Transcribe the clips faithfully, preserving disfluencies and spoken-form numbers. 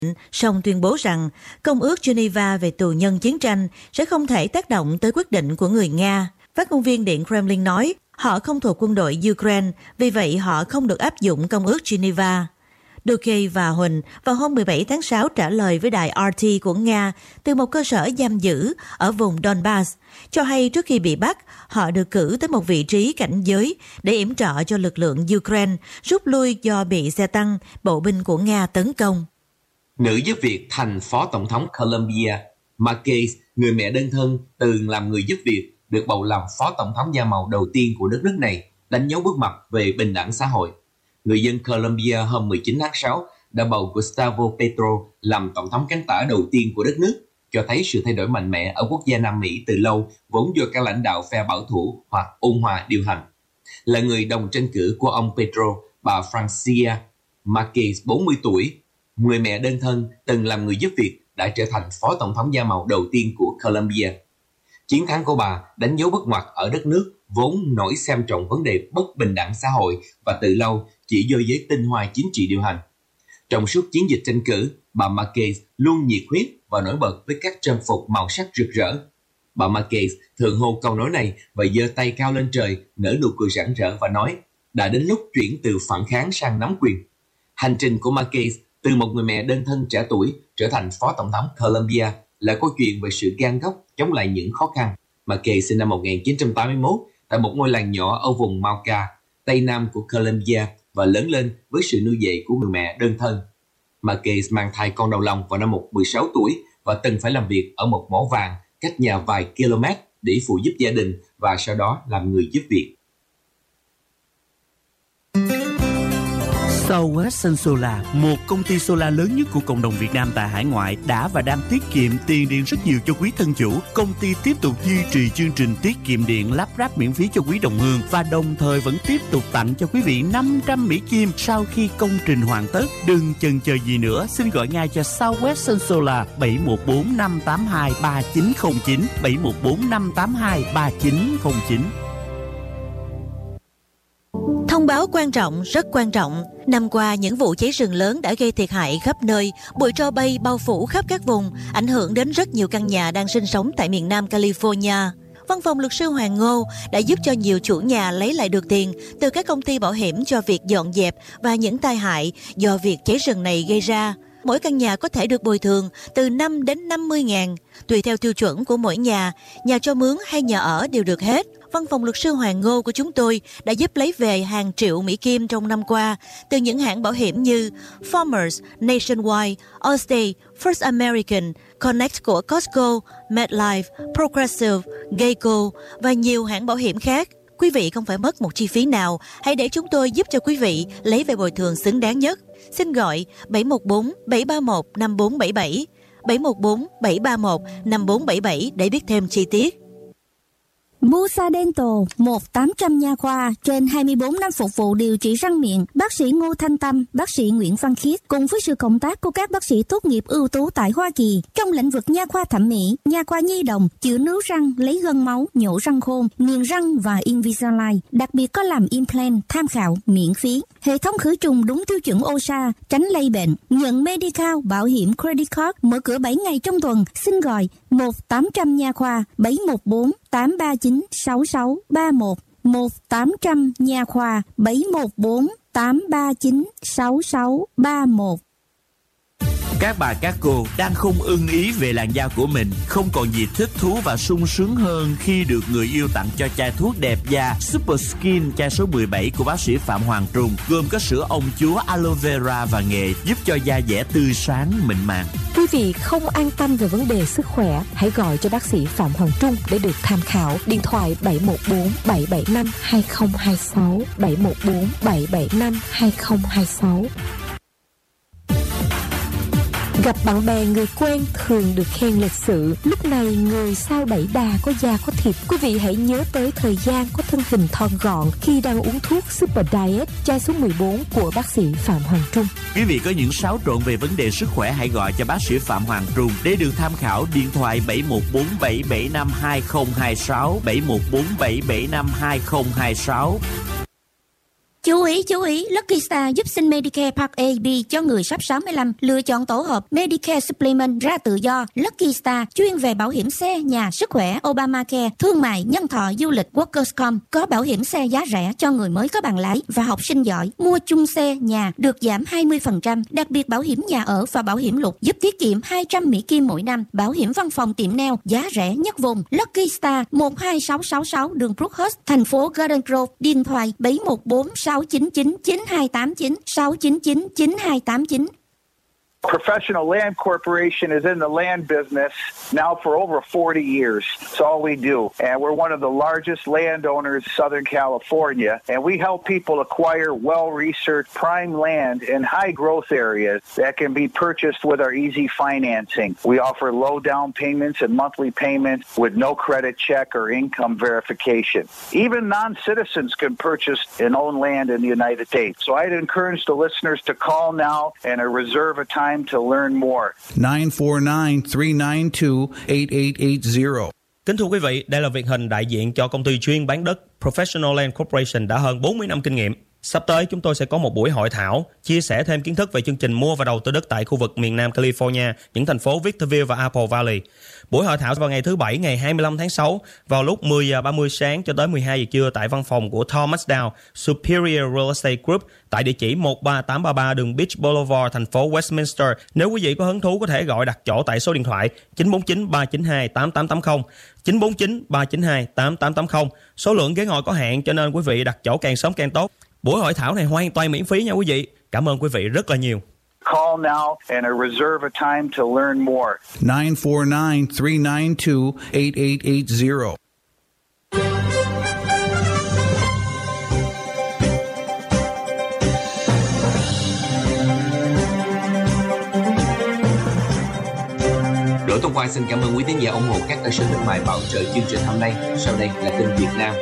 song tuyên bố rằng Công ước Geneva về tù nhân chiến tranh sẽ không thể tác động tới quyết định của người Nga. Phát ngôn viên Điện Kremlin nói họ không thuộc quân đội Ukraine, vì vậy họ không được áp dụng Công ước Geneva. Duke và Huỳnh vào hôm mười bảy tháng sáu trả lời với đài rờ tê của Nga từ một cơ sở giam giữ ở vùng Donbass, cho hay trước khi bị bắt, họ được cử tới một vị trí cảnh giới để yểm trợ cho lực lượng Ukraine rút lui do bị xe tăng, bộ binh của Nga tấn công. Nữ giúp việc thành phó tổng thống Colombia, Marquez, người mẹ đơn thân từng làm người giúp việc, được bầu làm phó tổng thống da màu đầu tiên của đất nước này, đánh dấu bước ngoặt về bình đẳng xã hội. Người dân Colombia hôm mười chín tháng sáu đã bầu Gustavo Petro làm tổng thống cánh tả đầu tiên của đất nước, cho thấy sự thay đổi mạnh mẽ ở quốc gia Nam Mỹ từ lâu vốn do các lãnh đạo phe bảo thủ hoặc ôn hòa điều hành. Là người đồng tranh cử của ông Petro, bà Francia Marquez, bốn mươi tuổi, người mẹ đơn thân từng làm người giúp việc, đã trở thành phó tổng thống da màu đầu tiên của Colombia. Chiến thắng của bà đánh dấu bước ngoặt ở đất nước vốn nổi xem trọng vấn đề bất bình đẳng xã hội và từ lâu chỉ do giới tinh hoa chính trị điều hành. Trong suốt chiến dịch tranh cử, bà Marquez luôn nhiệt huyết và nổi bật với các trang phục màu sắc rực rỡ. Bà Marquez thường hô câu nói này và giơ tay cao lên trời, nở nụ cười rạng rỡ và nói: đã đến lúc chuyển từ phản kháng sang nắm quyền. Hành trình của Marquez từ một người mẹ đơn thân trẻ tuổi trở thành phó tổng thống Colombia là câu chuyện về sự gan góc chống lại những khó khăn. Marquez sinh năm một nghìn chín trăm tám mươi mốt tại một ngôi làng nhỏ ở vùng Mauca, tây nam của Colombia và lớn lên với sự nuôi dạy của người mẹ đơn thân. Marquez mang thai con đầu lòng vào năm mười sáu tuổi và từng phải làm việc ở một mỏ vàng cách nhà vài km để phụ giúp gia đình và sau đó làm người giúp việc. Southwestern Solar, một công ty solar lớn nhất của cộng đồng Việt Nam tại hải ngoại, đã và đang tiết kiệm tiền điện rất nhiều cho quý thân chủ. Công ty tiếp tục duy trì chương trình tiết kiệm điện lắp ráp miễn phí cho quý đồng hương và đồng thời vẫn tiếp tục tặng cho quý vị năm trăm Mỹ Kim sau khi công trình hoàn tất. Đừng chần chờ gì nữa, xin gọi ngay cho Southwestern Solar bảy một bốn năm tám hai ba chín không chín, bảy một bốn năm tám hai ba chín không chín. Thông báo quan trọng, rất quan trọng. Năm qua, những vụ cháy rừng lớn đã gây thiệt hại khắp nơi, bụi tro bay bao phủ khắp các vùng, ảnh hưởng đến rất nhiều căn nhà đang sinh sống tại miền Nam California. Văn phòng luật sư Hoàng Ngô đã giúp cho nhiều chủ nhà lấy lại được tiền từ các công ty bảo hiểm cho việc dọn dẹp và những tai hại do việc cháy rừng này gây ra. Mỗi căn nhà có thể được bồi thường từ năm đến năm mươi ngàn, tùy theo tiêu chuẩn của mỗi nhà, nhà cho mướn hay nhà ở đều được hết. Văn phòng luật sư Hoàng Ngô của chúng tôi đã giúp lấy về hàng triệu Mỹ Kim trong năm qua từ những hãng bảo hiểm như Farmers, Nationwide, Allstate, First American, Connect của Costco, MetLife, Progressive, Geico và nhiều hãng bảo hiểm khác. Quý vị không phải mất một chi phí nào, hãy để chúng tôi giúp cho quý vị lấy về bồi thường xứng đáng nhất. Xin gọi bảy một bốn bảy ba một năm bốn bảy bảy, bảy một bốn bảy ba một năm bốn bảy bảy để biết thêm chi tiết. Musa Dental, một tám trăm nha khoa, trên hai mươi bốn năm phục vụ điều trị răng miệng. Bác sĩ Ngô Thanh Tâm, bác sĩ Nguyễn Văn Khiết cùng với sự cộng tác của các bác sĩ tốt nghiệp ưu tú tại Hoa Kỳ trong lĩnh vực nha khoa thẩm mỹ, nha khoa nhi đồng, chữa nướu răng, lấy gân máu, nhổ răng khôn, nghiền răng và Invisalign. Đặc biệt có làm implant tham khảo miễn phí. Hệ thống khử trùng đúng tiêu chuẩn ô sa, tránh lây bệnh. Nhận Medical bảo hiểm credit card, mở cửa bảy ngày trong tuần. Xin gọi một tám trăm nha khoa bảy một bốn tám ba chín sáu sáu ba một, một tám trăm nha khoa bảy một bốn tám ba chín sáu sáu ba một. Các bà các cô đang không ưng ý về làn da của mình, không còn gì thích thú và sung sướng hơn khi được người yêu tặng cho chai thuốc đẹp da Super Skin chai số mười bảy của bác sĩ Phạm Hoàng Trung, gồm có sữa ông chúa, aloe vera và nghệ, giúp cho da dẻ tươi sáng mịn màng. Quý vị không an tâm về vấn đề sức khỏe, hãy gọi cho bác sĩ Phạm Hoàng Trung để được tham khảo. Điện thoại bảy một bốn bảy bảy năm hai không hai sáu, bảy một bốn bảy bảy năm hai không hai sáu. Gặp bạn bè người quen thường được khen lịch sự. Lúc này người sao đẩy đà có da có thịt. Quý vị hãy nhớ tới thời gian có thân hình thon gọn khi đang uống thuốc Super Diet chai số mười bốn của bác sĩ Phạm Hoàng Trung. Quý vị có những xáo trộn về vấn đề sức khỏe, hãy gọi cho bác sĩ Phạm Hoàng Trung để được tham khảo. Điện thoại bảy một bốn bảy bảy năm hai không hai sáu, bảy một bốn bảy bảy năm hai không hai sáu. Chú ý, chú ý, Lucky Star giúp xin Medicare Part A, B cho người sắp sáu mươi lăm. Lựa chọn tổ hợp Medicare Supplement ra tự do. Lucky Star chuyên về bảo hiểm xe, nhà, sức khỏe, Obamacare, thương mại, nhân thọ, du lịch, Workers' Comp. Có bảo hiểm xe giá rẻ cho người mới có bằng lái và học sinh giỏi. Mua chung xe, nhà được giảm hai mươi phần trăm. Đặc biệt bảo hiểm nhà ở và bảo hiểm lục giúp tiết kiệm hai trăm Mỹ Kim mỗi năm. Bảo hiểm văn phòng tiệm nail giá rẻ nhất vùng. Lucky Star một hai sáu sáu sáu đường Brookhurst, thành phố Garden Grove. Điện thoại bảy một bốn sáu chín chín chín hai tám chín sáu chín chín chín hai tám chín. Professional Land Corporation is in the land business now for over forty years. It's all we do. And we're one of the largest landowners in Southern California. And we help people acquire well-researched prime land in high-growth areas that can be purchased with our easy financing. We offer low down payments and monthly payments with no credit check or income verification. Even non-citizens can purchase and own land in the United States. So I'd encourage the listeners to call now and reserve a time to learn more. nine four nine, three nine two, eight eight eight zero. Kính thưa quý vị, đây là Việt Hình đại diện cho công ty chuyên bán đất Professional Land Corporation đã hơn bốn mươi năm kinh nghiệm. Sắp tới chúng tôi sẽ có một buổi hội thảo chia sẻ thêm kiến thức về chương trình mua và đầu tư đất tại khu vực miền Nam California, những thành phố Victorville và Apple Valley. Buổi hội thảo vào ngày thứ Bảy ngày hai mươi lăm tháng sáu vào lúc mười giờ ba mươi sáng cho tới mười hai giờ trưa tại văn phòng của Thomas Dow Superior Real Estate Group tại địa chỉ một ba tám ba ba đường Beach Boulevard, thành phố Westminster. Nếu quý vị có hứng thú có thể gọi đặt chỗ tại số điện thoại chín bốn chín ba chín hai tám tám tám không, chín bốn chín ba chín hai tám tám tám không. Số lượng ghế ngồi có hạn cho nên quý vị đặt chỗ càng sớm càng tốt. Buổi hội thảo này hoàn toàn miễn phí nha quý vị. Cảm ơn quý vị rất là nhiều. Call now and reserve a time to learn more. nine four nine, three nine two, eight eight eight zero. Đỗ Tông Khoa xin cảm ơn quý thính giả ủng hộ các cơ sở thương mại bảo trợ chương trình hôm nay. Sau đây là tin Việt Nam.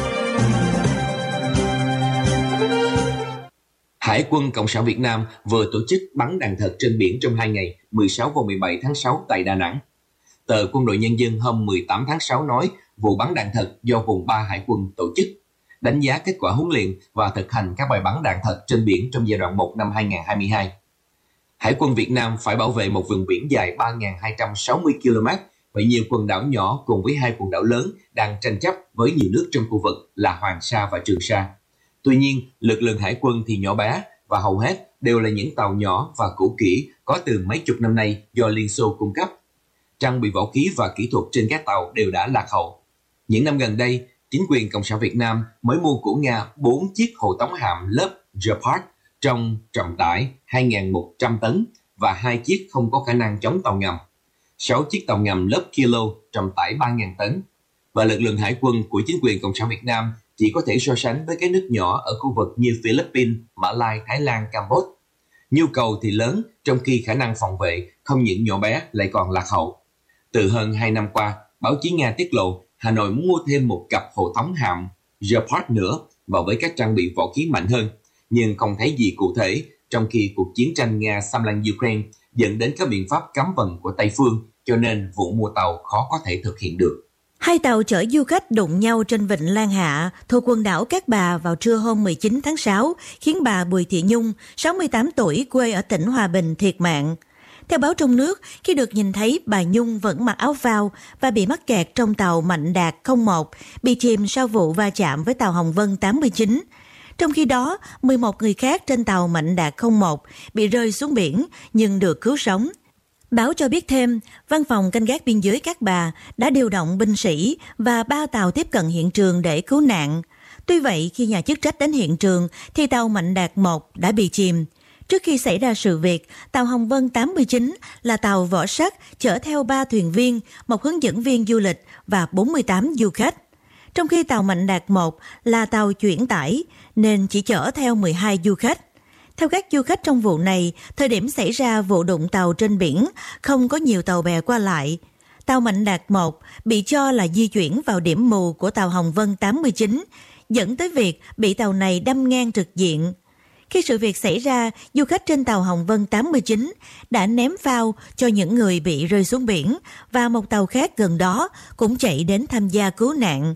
Hải quân Cộng sản Việt Nam vừa tổ chức bắn đạn thật trên biển trong hai ngày mười sáu và mười bảy tháng sáu tại Đà Nẵng. Tờ Quân đội Nhân dân hôm mười tám tháng sáu nói vụ bắn đạn thật do vùng ba Hải quân tổ chức, đánh giá kết quả huấn luyện và thực hành các bài bắn đạn thật trên biển trong giai đoạn một năm hai không hai hai. Hải quân Việt Nam phải bảo vệ một vùng biển dài ba nghìn hai trăm sáu mươi ki lô mét và nhiều quần đảo nhỏ cùng với hai quần đảo lớn đang tranh chấp với nhiều nước trong khu vực là Hoàng Sa và Trường Sa. Tuy nhiên, lực lượng hải quân thì nhỏ bé và hầu hết đều là những tàu nhỏ và cũ kỹ có từ mấy chục năm nay do Liên Xô cung cấp. Trang bị võ khí và kỹ thuật trên các tàu đều đã lạc hậu. Những năm gần đây, chính quyền Cộng sản Việt Nam mới mua của Nga bốn chiếc hộ tống hạm lớp Gepard trong trọng tải hai nghìn một trăm tấn và hai chiếc không có khả năng chống tàu ngầm, sáu chiếc tàu ngầm lớp Kilo trọng tải ba nghìn tấn. Và lực lượng hải quân của chính quyền Cộng sản Việt Nam chỉ có thể so sánh với các nước nhỏ ở khu vực như Philippines, Mã Lai, Thái Lan, Campuchia. Nhu cầu thì lớn, trong khi khả năng phòng vệ không những nhỏ bé lại còn lạc hậu. Từ hơn hai năm qua, báo chí Nga tiết lộ Hà Nội muốn mua thêm một cặp hộ tống hạm Gepard nữa và với các trang bị võ khí mạnh hơn, nhưng không thấy gì cụ thể, trong khi cuộc chiến tranh Nga xâm lăng Ukraine dẫn đến các biện pháp cấm vận của Tây phương, cho nên vụ mua tàu khó có thể thực hiện được. Hai tàu chở du khách đụng nhau trên vịnh Lan Hạ thuộc quần đảo Cát Bà vào trưa hôm mười chín tháng sáu, khiến bà Bùi Thị Nhung, sáu mươi tám tuổi, quê ở tỉnh Hòa Bình thiệt mạng. Theo báo trong nước, khi được nhìn thấy bà Nhung vẫn mặc áo phao và bị mắc kẹt trong tàu Mạnh Đạt không một, bị chìm sau vụ va chạm với tàu Hồng Vân tám mươi chín. Trong khi đó, mười một người khác trên tàu Mạnh Đạt không một bị rơi xuống biển nhưng được cứu sống. Báo cho biết thêm, Văn phòng Canh gác Biên giới Cát Bà đã điều động binh sĩ và ba tàu tiếp cận hiện trường để cứu nạn. Tuy vậy, khi nhà chức trách đến hiện trường thì tàu Mạnh Đạt một đã bị chìm. Trước khi xảy ra sự việc, tàu Hồng Vân tám mươi chín là tàu vỏ sắt chở theo ba thuyền viên, một hướng dẫn viên du lịch và bốn mươi tám du khách. Trong khi tàu Mạnh Đạt một là tàu chuyển tải nên chỉ chở theo mười hai du khách. Theo các du khách trong vụ này, thời điểm xảy ra vụ đụng tàu trên biển, không có nhiều tàu bè qua lại. Tàu Mạnh Đạt một bị cho là di chuyển vào điểm mù của tàu Hồng Vân tám mươi chín, dẫn tới việc bị tàu này đâm ngang trực diện. Khi sự việc xảy ra, du khách trên tàu Hồng Vân tám mươi chín đã ném phao cho những người bị rơi xuống biển và một tàu khác gần đó cũng chạy đến tham gia cứu nạn.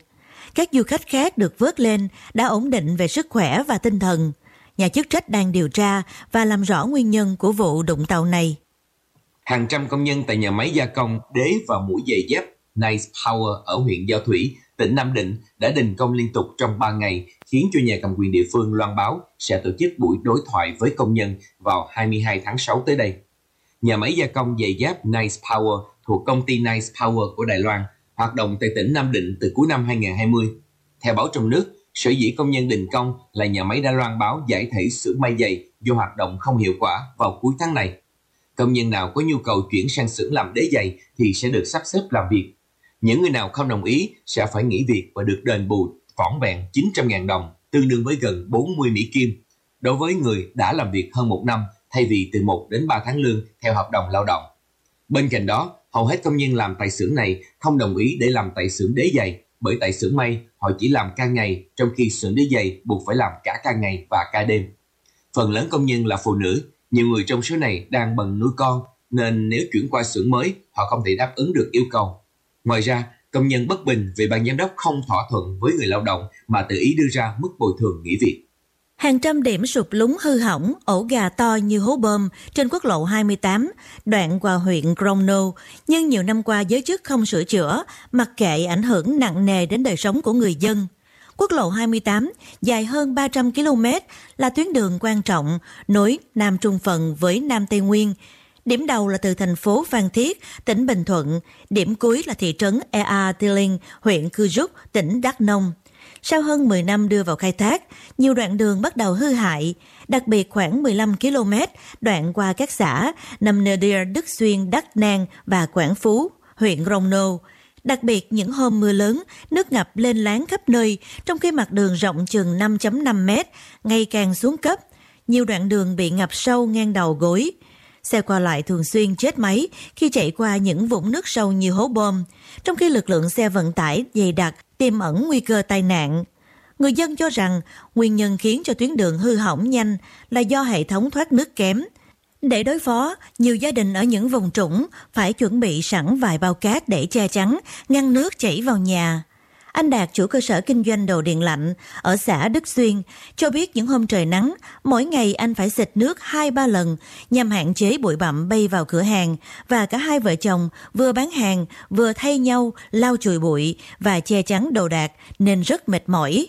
Các du khách khác được vớt lên đã ổn định về sức khỏe và tinh thần. Nhà chức trách đang điều tra và làm rõ nguyên nhân của vụ đụng tàu này. Hàng trăm công nhân tại nhà máy gia công đế và mũi giày dép Nice Power ở huyện Giao Thủy, tỉnh Nam Định đã đình công liên tục trong ba ngày, khiến cho nhà cầm quyền địa phương loan báo sẽ tổ chức buổi đối thoại với công nhân vào hai mươi hai tháng sáu tới đây. Nhà máy gia công giày dép Nice Power thuộc công ty Nice Power của Đài Loan hoạt động tại tỉnh Nam Định từ cuối năm hai không hai không. Theo báo trong nước, sở dĩ công nhân đình công là nhà máy đã loan báo giải thể xưởng may giày do hoạt động không hiệu quả vào cuối tháng này. Công nhân nào có nhu cầu chuyển sang xưởng làm đế giày thì sẽ được sắp xếp làm việc. Những người nào không đồng ý sẽ phải nghỉ việc và được đền bù vỏn vẹn chín trăm nghìn đồng, tương đương với gần bốn mươi Mỹ Kim, đối với người đã làm việc hơn một năm thay vì từ một đến ba tháng lương theo hợp đồng lao động. Bên cạnh đó, hầu hết công nhân làm tại xưởng này không đồng ý để làm tại xưởng đế giày, bởi tại xưởng may họ chỉ làm ca ngày, trong khi xưởng đế giày buộc phải làm cả ca ngày và ca đêm. Phần lớn công nhân là phụ nữ, nhiều người trong số này đang bận nuôi con, nên nếu chuyển qua xưởng mới, họ không thể đáp ứng được yêu cầu. Ngoài ra, công nhân bất bình vì ban giám đốc không thỏa thuận với người lao động mà tự ý đưa ra mức bồi thường nghỉ việc. Hàng trăm điểm sụp lún hư hỏng, ổ gà to như hố bơm trên quốc lộ hai mươi tám, đoạn qua huyện Crono, nhưng nhiều năm qua giới chức không sửa chữa, mặc kệ ảnh hưởng nặng nề đến đời sống của người dân. Quốc lộ hai mươi tám, dài hơn ba trăm ki lô mét, là tuyến đường quan trọng nối Nam Trung Phần với Nam Tây Nguyên. Điểm đầu là từ thành phố Phan Thiết, tỉnh Bình Thuận, điểm cuối là thị trấn Ea Tiling, huyện Cư Rút, tỉnh Đắk Nông. Sau hơn mười năm đưa vào khai thác, nhiều đoạn đường bắt đầu hư hại, đặc biệt khoảng mười lăm ki lô mét đoạn qua các xã Nâm Nơ Đia, Đức Xuyên, Đắc Nang và Quảng Phú, huyện Crono. Đặc biệt những hôm mưa lớn, nước ngập lên láng khắp nơi, trong khi mặt đường rộng chừng năm phẩy năm mét, ngày càng xuống cấp. Nhiều đoạn đường bị ngập sâu ngang đầu gối. Xe qua lại thường xuyên chết máy khi chạy qua những vũng nước sâu như hố bom, trong khi lực lượng xe vận tải dày đặc tiềm ẩn nguy cơ tai nạn. Người dân cho rằng nguyên nhân khiến cho tuyến đường hư hỏng nhanh là do hệ thống thoát nước kém. Để đối phó, nhiều gia đình ở những vùng trũng phải chuẩn bị sẵn vài bao cát để che chắn, ngăn nước chảy vào nhà. Anh Đạt, chủ cơ sở kinh doanh đồ điện lạnh ở xã Đức Xuyên, cho biết những hôm trời nắng, mỗi ngày anh phải xịt nước hai ba lần nhằm hạn chế bụi bặm bay vào cửa hàng, và cả hai vợ chồng vừa bán hàng vừa thay nhau lau chùi bụi và che chắn đồ đạc nên rất mệt mỏi.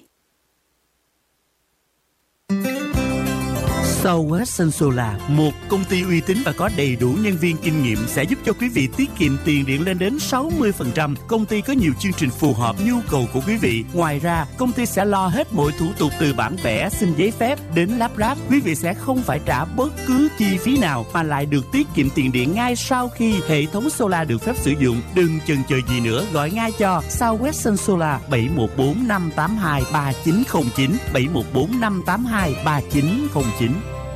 Southwestern Solar, một công ty uy tín và có đầy đủ nhân viên kinh nghiệm, sẽ giúp cho quý vị tiết kiệm tiền điện lên đến sáu mươi phần trăm. Công ty có nhiều chương trình phù hợp nhu cầu của quý vị. Ngoài ra, công ty sẽ lo hết mọi thủ tục từ bản vẽ, xin giấy phép đến lắp ráp. Quý vị sẽ không phải trả bất cứ chi phí nào mà lại được tiết kiệm tiền điện ngay sau khi hệ thống solar được phép sử dụng. Đừng chần chờ gì nữa, gọi ngay cho Southwestern Solar bảy một bốn năm tám hai ba chín không chín, bảy một bốn năm tám hai ba chín không chín.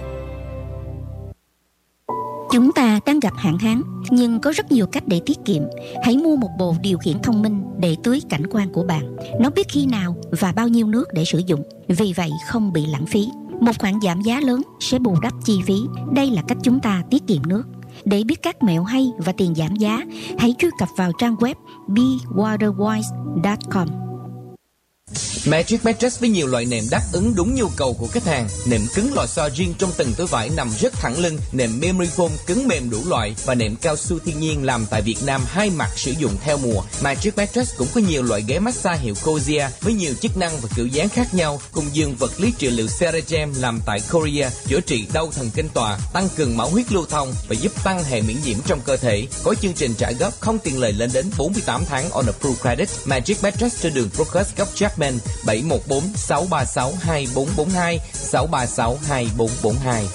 Chúng ta đang gặp hạn hán, nhưng có rất nhiều cách để tiết kiệm. Hãy mua một bộ điều khiển thông minh để tưới cảnh quan của bạn. Nó biết khi nào và bao nhiêu nước để sử dụng, vì vậy không bị lãng phí. Một khoản giảm giá lớn sẽ bù đắp chi phí. Đây là cách chúng ta tiết kiệm nước. Để biết các mẹo hay và tiền giảm giá, hãy truy cập vào trang web be waterwise chấm com. Magic Mattress với nhiều loại nệm đáp ứng đúng nhu cầu của khách hàng. Nệm cứng lò xo riêng trong từng túi vải nằm rất thẳng lưng, nệm memory foam cứng mềm đủ loại và nệm cao su thiên nhiên làm tại Việt Nam, hai mặt sử dụng theo mùa. Magic Mattress cũng có nhiều loại ghế massage hiệu Cosia với nhiều chức năng và kiểu dáng khác nhau, cùng giường vật lý trị liệu Ceragem làm tại Korea, chữa trị đau thần kinh tọa, tăng cường máu huyết lưu thông và giúp tăng hệ miễn nhiễm trong cơ thể. Có chương trình trả góp không tiền lời lên đến bốn mươi tám tháng on approved credit. Magic Mattress trên đường Crocus, góc Chapman, bảy một bốn sáu ba sáu hai bốn bốn hai, sáu ba sáu hai bốn bốn hai.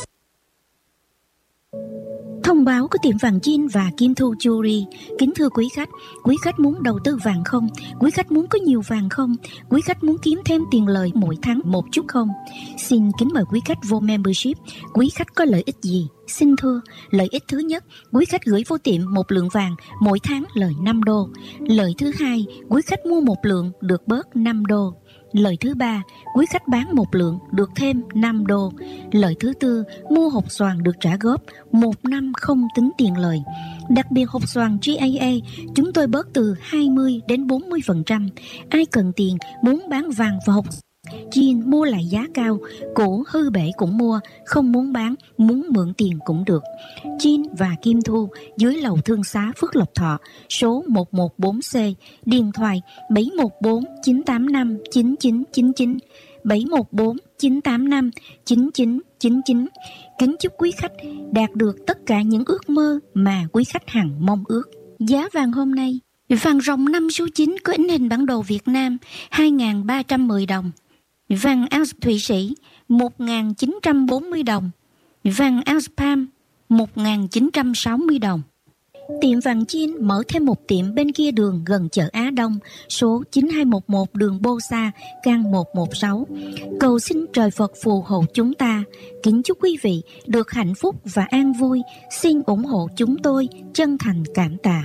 Thông báo của tiệm vàng Jin và Kim Thu Jewelry. Kính thưa quý khách, quý khách muốn đầu tư vàng không? Quý khách muốn có nhiều vàng không? Quý khách muốn kiếm thêm tiền lời mỗi tháng một chút không? Xin kính mời quý khách vô membership. Quý khách có lợi ích gì? Xin thưa, lợi ích thứ nhất, quý khách gửi vô tiệm một lượng vàng, mỗi tháng lời năm đô. Lợi thứ hai, quý khách mua một lượng được bớt năm đô. Lợi thứ ba, quý khách bán một lượng được thêm năm đô. Lợi thứ tư, mua hộp xoàn được trả góp một năm không tính tiền lời. Đặc biệt hộp xoàn giê a a, chúng tôi bớt từ hai mươi đến bốn mươi phần trăm. Ai cần tiền, muốn bán vàng và hộp Jin mua lại giá cao, cũ hư bể cũng mua, không muốn bán, muốn mượn tiền cũng được. Jin và Kim Thu dưới lầu thương xá Phước Lộc Thọ, số một một bốn C, điện thoại bảy một bốn chín tám năm chín chín chín chín, bảy một bốn chín tám năm chín chín chín chín. Kính chúc quý khách đạt được tất cả những ước mơ mà quý khách hằng mong ước. Giá vàng hôm nay, vàng ròng năm số chín có in hình bản đồ Việt Nam hai nghìn ba trăm mười đồng. Vàng ounce Thụy Sĩ một nghìn chín trăm bốn mươi đồng. Vàng ounce Palm một nghìn chín trăm sáu mươi đồng. Tiệm vàng Jin mở thêm một tiệm bên kia đường gần chợ Á Đông, số chín hai một một đường Bô Sa, căn một một sáu. Cầu xin trời Phật phù hộ chúng ta. Kính chúc quý vị được hạnh phúc và an vui. Xin ủng hộ chúng tôi, chân thành cảm tạ.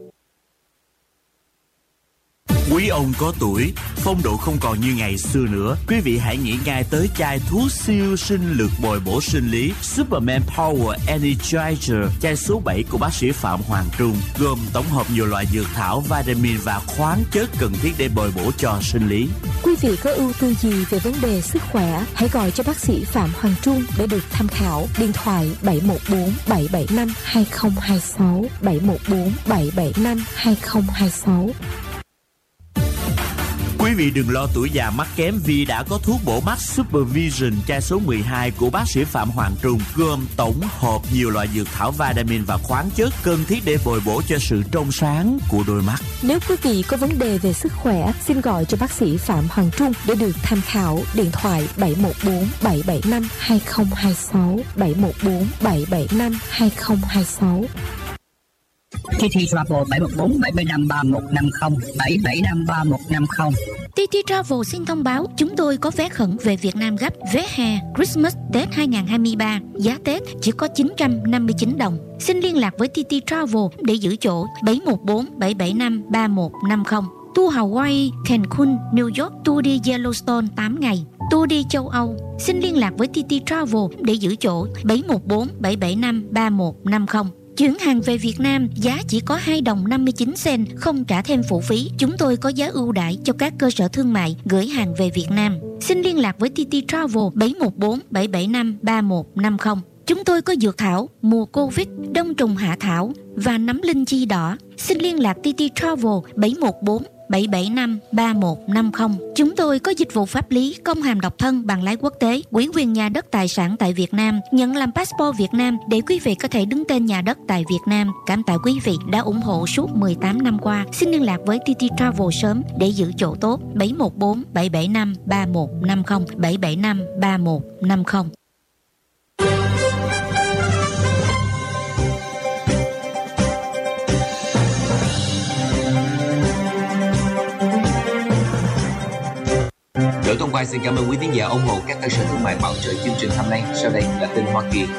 Quý ông có tuổi, phong độ không còn như ngày xưa nữa. Quý vị hãy nghĩ ngay tới chai thuốc siêu sinh lực bồi bổ sinh lý Superman Power Energizer, chai số bảy của bác sĩ Phạm Hoàng Trung, gồm tổng hợp nhiều loại dược thảo, vitamin và khoáng chất cần thiết để bồi bổ cho sinh lý. Quý vị có ưu tư gì về vấn đề sức khỏe, hãy gọi cho bác sĩ Phạm Hoàng Trung để được tham khảo. Điện thoại bảy một bốn bảy bảy năm hai không hai sáu, bảy một bốn bảy bảy năm hai không hai sáu. Quý vị đừng lo tuổi già mắt kém vì đã có thuốc bổ mắt Supervision chai số mười hai của bác sĩ Phạm Hoàng Trung, gồm tổng hợp nhiều loại dược thảo, vitamin và khoáng chất cần thiết để bồi bổ cho sự trong sáng của đôi mắt. Nếu quý vị có vấn đề về sức khỏe, xin gọi cho bác sĩ Phạm Hoàng Trung để được tham khảo. Điện thoại bảy một bốn bảy bảy năm hai không hai sáu, bảy một bốn bảy bảy năm hai không hai sáu. tê tê Travel bảy một bốn bảy bảy năm ba một năm không, bảy bảy năm ba một năm không. tê tê Travel xin thông báo chúng tôi có vé khẩn về Việt Nam gấp. Vé hè Christmas Tết hai nghìn không trăm hai mươi ba, giá Tết chỉ có chín trăm năm mươi chín đồng. Xin liên lạc với tê tê Travel để giữ chỗ. Bảy một bốn bảy bảy năm ba một năm không. Tour Hawaii, Cancun, New York, tour đi Yellowstone tám ngày, tour đi châu Âu. Xin liên lạc với tê tê Travel để giữ chỗ. Bảy một bốn bảy bảy năm ba một năm không. Chuyển hàng về Việt Nam giá chỉ có hai đồng năm mươi chín sen, không trả thêm phụ phí. Chúng tôi có giá ưu đãi cho các cơ sở thương mại gửi hàng về Việt Nam. Xin liên lạc với tê tê Travel bảy một bốn bảy bảy năm ba một năm không. Chúng tôi có dược thảo mùa Covid, đông trùng hạ thảo và nấm linh chi đỏ. Xin liên lạc tê tê Travel bảy một bốn bảy bảy năm ba một năm không. Chúng tôi có dịch vụ pháp lý, công hàm độc thân, bằng lái quốc tế, ủy quyền nhà đất tài sản tại Việt Nam, nhận làm passport Việt Nam để quý vị có thể đứng tên nhà đất tại Việt Nam. Cảm tạ quý vị đã ủng hộ suốt mười tám năm qua. Xin liên lạc với tê tê Travel sớm để giữ chỗ tốt. Bảy một bốn bảy bảy năm ba một năm không, bảy bảy năm ba một năm không. Đội Thông Qua xin cảm ơn quý khán giả ủng hộ các cơ sở thương mại bảo trợ chương trình hôm nay. Sau đây là tin Hoa Kỳ.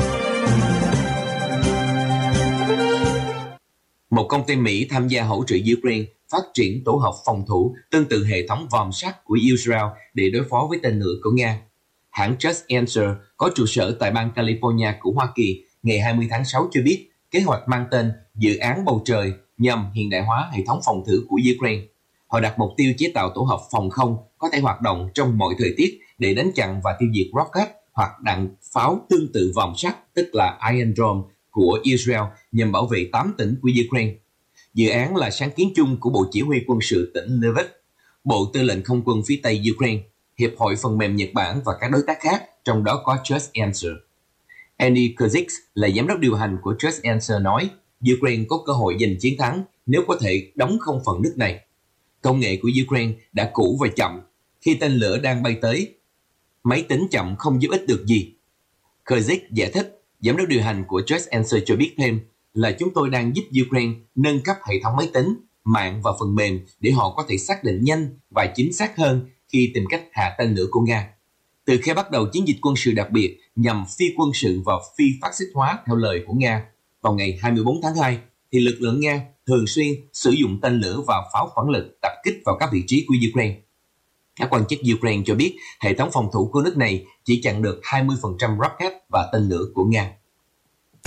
Một công ty Mỹ tham gia hỗ trợ Ukraine phát triển tổ hợp phòng thủ tương tự hệ thống vòm sắt của Israel để đối phó với tên lửa của Nga. Hãng Just Answer có trụ sở tại bang California của Hoa Kỳ ngày hai mươi tháng sáu cho biết kế hoạch mang tên Dự án Bầu Trời nhằm hiện đại hóa hệ thống phòng thủ của Ukraine. Họ đặt mục tiêu chế tạo tổ hợp phòng không có thể hoạt động trong mọi thời tiết để đánh chặn và tiêu diệt rocket hoặc đạn pháo tương tự vòm sắt, tức là Iron Dome của Israel, nhằm bảo vệ tám tỉnh của Ukraine. Dự án là sáng kiến chung của Bộ Chỉ huy quân sự tỉnh Lviv, Bộ Tư lệnh Không quân phía Tây Ukraine, Hiệp hội Phần mềm Nhật Bản và các đối tác khác, trong đó có Just Answer. Andy Kozik là giám đốc điều hành của Just Answer nói, Ukraine có cơ hội giành chiến thắng nếu có thể đóng không phận nước này. Công nghệ của Ukraine đã cũ và chậm. Khi tên lửa đang bay tới, máy tính chậm không giúp ích được gì. Kozik giải thích, giám đốc điều hành của Just Answer cho biết thêm là chúng tôi đang giúp Ukraine nâng cấp hệ thống máy tính, mạng và phần mềm để họ có thể xác định nhanh và chính xác hơn khi tìm cách hạ tên lửa của Nga. Từ khi bắt đầu chiến dịch quân sự đặc biệt nhằm phi quân sự và phi phát xít hóa theo lời của Nga, vào ngày hai mươi bốn tháng hai, thì lực lượng Nga thường xuyên sử dụng tên lửa và pháo phản lực tập kích vào các vị trí của Ukraine. Các quan chức Ukraine cho biết hệ thống phòng thủ của nước này chỉ chặn được hai mươi phần trăm rocket và tên lửa của Nga.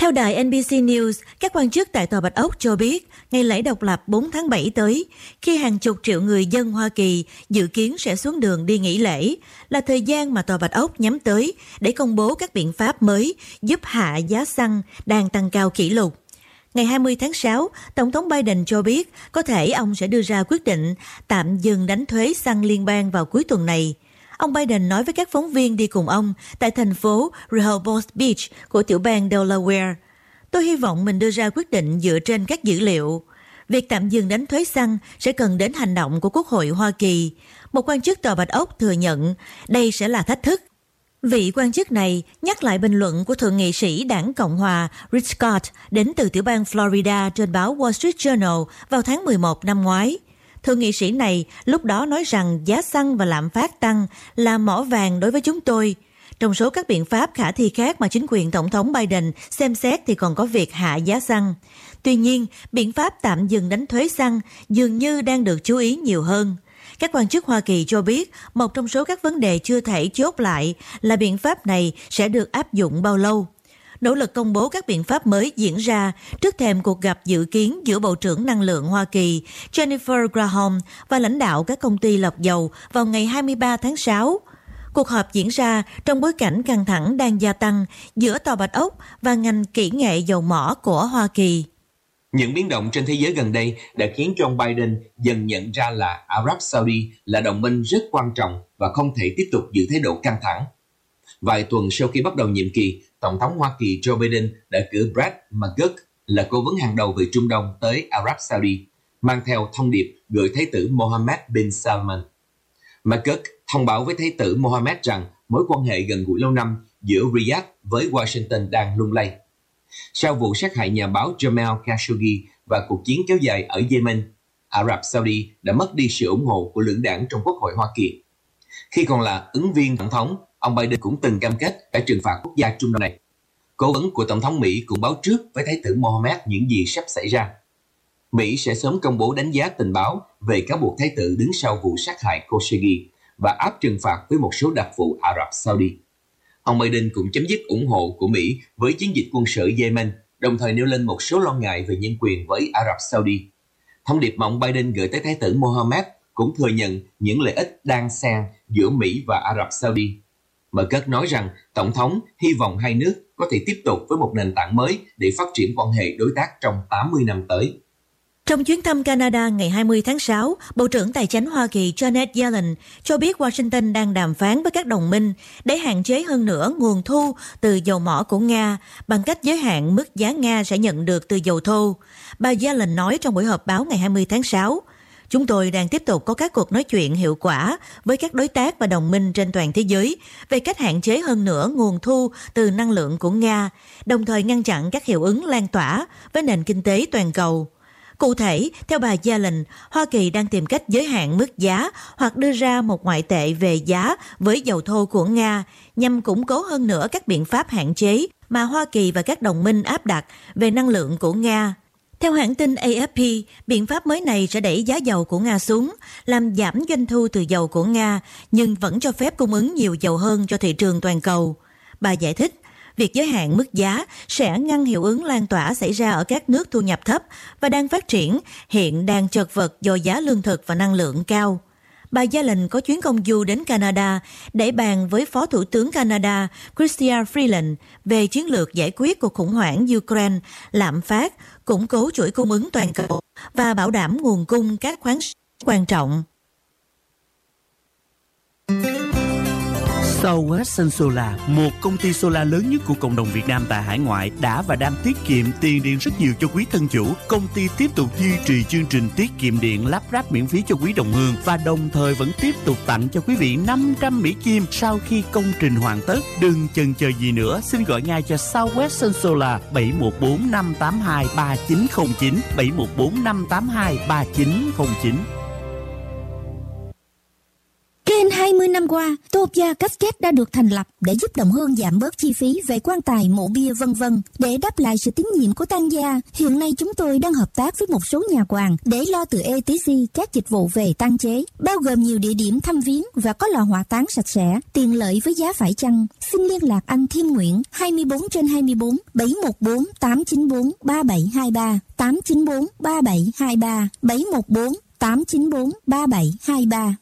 Theo đài en bê xê News, các quan chức tại Tòa Bạch Ốc cho biết ngày lễ độc lập bốn tháng bảy tới, khi hàng chục triệu người dân Hoa Kỳ dự kiến sẽ xuống đường đi nghỉ lễ, là thời gian mà Tòa Bạch Ốc nhắm tới để công bố các biện pháp mới giúp hạ giá xăng đang tăng cao kỷ lục. Ngày hai mươi tháng sáu, Tổng thống Biden cho biết có thể ông sẽ đưa ra quyết định tạm dừng đánh thuế xăng liên bang vào cuối tuần này. Ông Biden nói với các phóng viên đi cùng ông tại thành phố Rehoboth Beach của tiểu bang Delaware: "Tôi hy vọng mình đưa ra quyết định dựa trên các dữ liệu. Việc tạm dừng đánh thuế xăng sẽ cần đến hành động của Quốc hội Hoa Kỳ." Một quan chức Tòa Bạch Ốc thừa nhận đây sẽ là thách thức. Vị quan chức này nhắc lại bình luận của thượng nghị sĩ đảng Cộng hòa Rick Scott đến từ tiểu bang Florida trên báo Wall Street Journal vào tháng mười một năm ngoái. Thượng nghị sĩ này lúc đó nói rằng giá xăng và lạm phát tăng là mỏ vàng đối với chúng tôi. Trong số các biện pháp khả thi khác mà chính quyền Tổng thống Biden xem xét thì còn có việc hạ giá xăng. Tuy nhiên, biện pháp tạm dừng đánh thuế xăng dường như đang được chú ý nhiều hơn. Các quan chức Hoa Kỳ cho biết một trong số các vấn đề chưa thể chốt lại là biện pháp này sẽ được áp dụng bao lâu. Nỗ lực công bố các biện pháp mới diễn ra trước thềm cuộc gặp dự kiến giữa Bộ trưởng Năng lượng Hoa Kỳ Jennifer Granholm và lãnh đạo các công ty lọc dầu vào ngày hai mươi ba tháng sáu. Cuộc họp diễn ra trong bối cảnh căng thẳng đang gia tăng giữa Tòa Bạch Ốc và ngành kỹ nghệ dầu mỏ của Hoa Kỳ. Những biến động trên thế giới gần đây đã khiến cho ông Biden dần nhận ra là Ả Rập Saudi là đồng minh rất quan trọng và không thể tiếp tục giữ thái độ căng thẳng. Vài tuần sau khi bắt đầu nhiệm kỳ, Tổng thống Hoa Kỳ Joe Biden đã cử Brett McGurk là cố vấn hàng đầu về Trung Đông tới Ả Rập Saudi, mang theo thông điệp gửi Thái tử Mohammed bin Salman. McGurk thông báo với Thái tử Mohammed rằng mối quan hệ gần gũi lâu năm giữa Riyadh với Washington đang lung lay. Sau vụ sát hại nhà báo Jamal Khashoggi và cuộc chiến kéo dài ở Yemen, Ả Rập Saudi đã mất đi sự ủng hộ của lưỡng đảng trong Quốc hội Hoa Kỳ. Khi còn là ứng viên tổng thống, ông Biden cũng từng cam kết phải trừng phạt quốc gia Trung Đông này. Cố vấn của Tổng thống Mỹ cũng báo trước với Thái tử Mohammed những gì sắp xảy ra. Mỹ sẽ sớm công bố đánh giá tình báo về cáo buộc Thái tử đứng sau vụ sát hại Khashoggi và áp trừng phạt với một số đặc vụ Ả Rập Saudi. Ông Biden cũng chấm dứt ủng hộ của Mỹ với chiến dịch quân sự Yemen, đồng thời nêu lên một số lo ngại về nhân quyền với Ả Rập Saudi. Thông điệp mà ông Biden gửi tới Thái tử Mohammed cũng thừa nhận những lợi ích đan xen giữa Mỹ và Ả Rập Saudi. McGurk nói rằng Tổng thống hy vọng hai nước có thể tiếp tục với một nền tảng mới để phát triển quan hệ đối tác trong tám mươi năm tới. Trong chuyến thăm Canada ngày hai mươi tháng sáu, Bộ trưởng Tài chính Hoa Kỳ Janet Yellen cho biết Washington đang đàm phán với các đồng minh để hạn chế hơn nữa nguồn thu từ dầu mỏ của Nga bằng cách giới hạn mức giá Nga sẽ nhận được từ dầu thô. Bà Yellen nói trong buổi họp báo ngày hai mươi tháng sáu, "Chúng tôi đang tiếp tục có các cuộc nói chuyện hiệu quả với các đối tác và đồng minh trên toàn thế giới về cách hạn chế hơn nữa nguồn thu từ năng lượng của Nga, đồng thời ngăn chặn các hiệu ứng lan tỏa với nền kinh tế toàn cầu." Cụ thể, theo bà Yellen, Hoa Kỳ đang tìm cách giới hạn mức giá hoặc đưa ra một ngoại tệ về giá với dầu thô của Nga nhằm củng cố hơn nữa các biện pháp hạn chế mà Hoa Kỳ và các đồng minh áp đặt về năng lượng của Nga. Theo hãng tin A F P, biện pháp mới này sẽ đẩy giá dầu của Nga xuống, làm giảm doanh thu từ dầu của Nga, nhưng vẫn cho phép cung ứng nhiều dầu hơn cho thị trường toàn cầu. Bà giải thích, việc giới hạn mức giá sẽ ngăn hiệu ứng lan tỏa xảy ra ở các nước thu nhập thấp và đang phát triển, hiện đang chật vật do giá lương thực và năng lượng cao. Bà Yellen có chuyến công du đến Canada để bàn với Phó Thủ tướng Canada Chrystia Freeland về chiến lược giải quyết cuộc khủng hoảng Ukraine, lạm phát, củng cố chuỗi cung ứng toàn cầu và bảo đảm nguồn cung các khoáng sản quan trọng. Southwestern Solar, một công ty solar lớn nhất của cộng đồng Việt Nam tại hải ngoại, đã và đang tiết kiệm tiền điện rất nhiều cho quý thân chủ. Công ty tiếp tục duy trì chương trình tiết kiệm điện lắp ráp miễn phí cho quý đồng hương và đồng thời vẫn tiếp tục tặng cho quý vị năm trăm Mỹ Kim sau khi công trình hoàn tất. Đừng chần chờ gì nữa, xin gọi ngay cho Southwestern Solar bảy một bốn năm tám hai ba chín không chín, bảy một bốn năm tám hai ba chín không chín. Kênh hai mươi năm qua, Topia Casket đã được thành lập để giúp đồng hương giảm bớt chi phí về quan tài, mộ bia vân vân. Để đáp lại sự tín nhiệm của tang gia, hiện nay chúng tôi đang hợp tác với một số nhà quàng để lo từ e tê xê các dịch vụ về tang chế, bao gồm nhiều địa điểm thăm viếng và có lò hỏa táng sạch sẽ, tiện lợi với giá phải chăng. Xin liên lạc anh Thiên Nguyễn hai mươi bốn trên hai mươi bốn bảy một bốn tám chín bốn ba bảy hai ba tám chín bốn ba bảy hai ba bảy một bốn tám chín bốn ba bảy hai ba.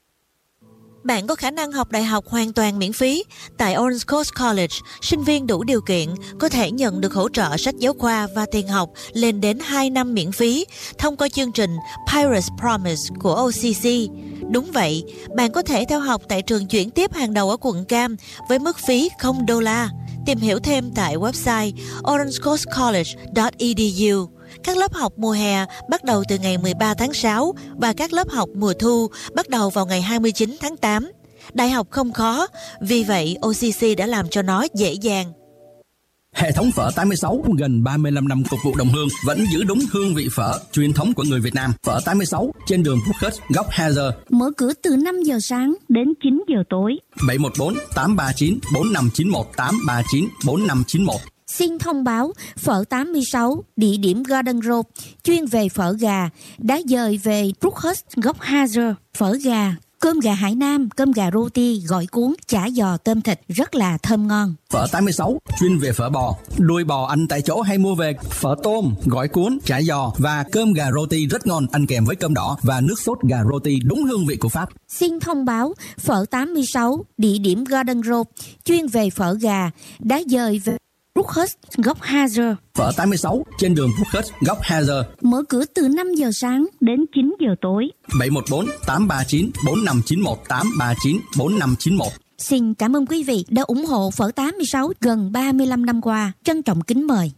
Bạn có khả năng học đại học hoàn toàn miễn phí. Tại Orange Coast College, sinh viên đủ điều kiện có thể nhận được hỗ trợ sách giáo khoa và tiền học lên đến hai năm miễn phí thông qua chương trình Pirates Promise của o xê xê. Đúng vậy, bạn có thể theo học tại trường chuyển tiếp hàng đầu ở quận Cam với mức phí không đô la. Tìm hiểu thêm tại website orange coast college chấm e d u. Các lớp học mùa hè bắt đầu từ ngày mười ba tháng sáu và các lớp học mùa thu bắt đầu vào ngày hai mươi chín tháng tám. Đại học không khó, vì vậy o xê xê đã làm cho nó dễ dàng. Hệ thống phở tám mươi sáu gần ba mươi lăm năm phục vụ đồng hương vẫn giữ đúng hương vị phở truyền thống của người Việt Nam. Phở tám mươi sáu trên đường Brookhurst, góc Hazer. Mở cửa từ năm giờ sáng đến chín giờ tối. bảy một bốn tám ba chín bốn năm chín một tám ba chín bốn năm chín một. Xin thông báo phở tám mươi sáu, địa điểm Garden Road, chuyên về phở gà, đã dời về Brookhurst, góc Hazer. Phở gà, cơm gà Hải Nam, cơm gà roti, gỏi cuốn, chả giò, tôm thịt rất là thơm ngon. Phở tám mươi sáu chuyên về phở bò, đuôi bò ăn tại chỗ hay mua về. Phở tôm, gỏi cuốn, chả giò và cơm gà roti rất ngon, ăn kèm với cơm đỏ và nước sốt gà roti đúng hương vị của Pháp. Xin thông báo phở tám mươi sáu, địa điểm Garden Road, chuyên về phở gà, đã dời về Brookhurst, góc Hazer. Phở tám mươi sáu trên đường Brookhurst, góc Hazer. Mở cửa từ năm giờ sáng đến chín giờ tối. bảy một bốn tám ba chín bốn năm chín một tám ba chín bốn năm chín một. Xin cảm ơn quý vị đã ủng hộ phở tám mươi sáu gần ba mươi lăm năm qua. Trân trọng kính mời.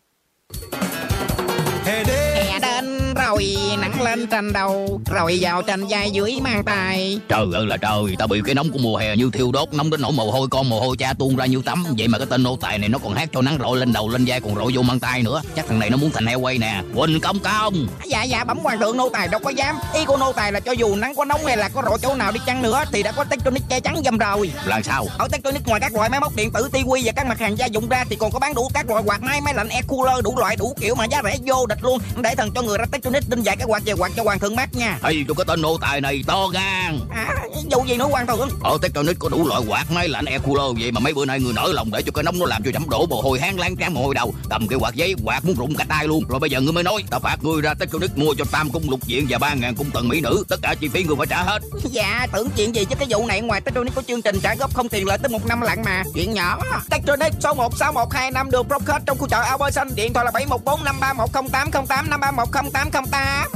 Hè đến rồi, nắng lên trên đầu, rồi vào trên vai dưới mang tay. Trời ơi là trời, tao bị cái nóng của mùa hè như thiêu đốt, nóng đến nỗi mồ hôi con mồ hôi cha tuôn ra như tắm. Vậy mà cái tên nô tài này nó còn hát cho nắng rội lên đầu lên vai, còn rội vô mang tay nữa. Chắc thằng này nó muốn thành heo quay nè. Quỳnh Công Công. Dạ dạ bẩm hoàng thượng, nô tài đâu có dám. Ý của nô tài là cho dù nắng có nóng hay là có rội chỗ nào đi chăng nữa thì đã có Tektronix che chắn giùm rồi. Là sao? Ở Tektronix ngoài các loại máy móc điện tử, tivi và các mặt hàng gia dụng ra thì còn có bán đủ các loại quạt máy, máy lạnh, air cooler đủ loại đủ kiểu mà giá rẻ vô địch luôn. Để thần cho người ra Tektronix đinh dạy cái quạt về quạt cho hoàng thượng mát nha. Hay cho cái tên nô tài này to gan. À, dù gì nữa hoàng thượng? Ở Tektronix có đủ loại quạt máy lạnh, air cooler, vậy mà mấy bữa nay người nở lòng để cho cái nóng nó làm cho chậm đổ mồ hôi hán láng trán mồ hôi đầu, cầm cái quạt giấy quạt muốn rụng cả tay luôn. Rồi bây giờ ngươi mới nói tao phạt ngươi ra Tektronix mua cho tam cung lục diện và ba ngàn cung tần mỹ nữ, tất cả chi phí ngươi phải trả hết. Dạ tưởng chuyện gì chứ cái vụ này ngoài Tektronix có chương trình trả góp không tiền lợi tới một năm lận mà. Chuyện nhỏ. Tektronix số một sáu một hai năm đường Brookhurst trong khu chợ Albertson, điện thoại là bảy một bốn năm ba một không tám không tám năm ba một không tám không tám.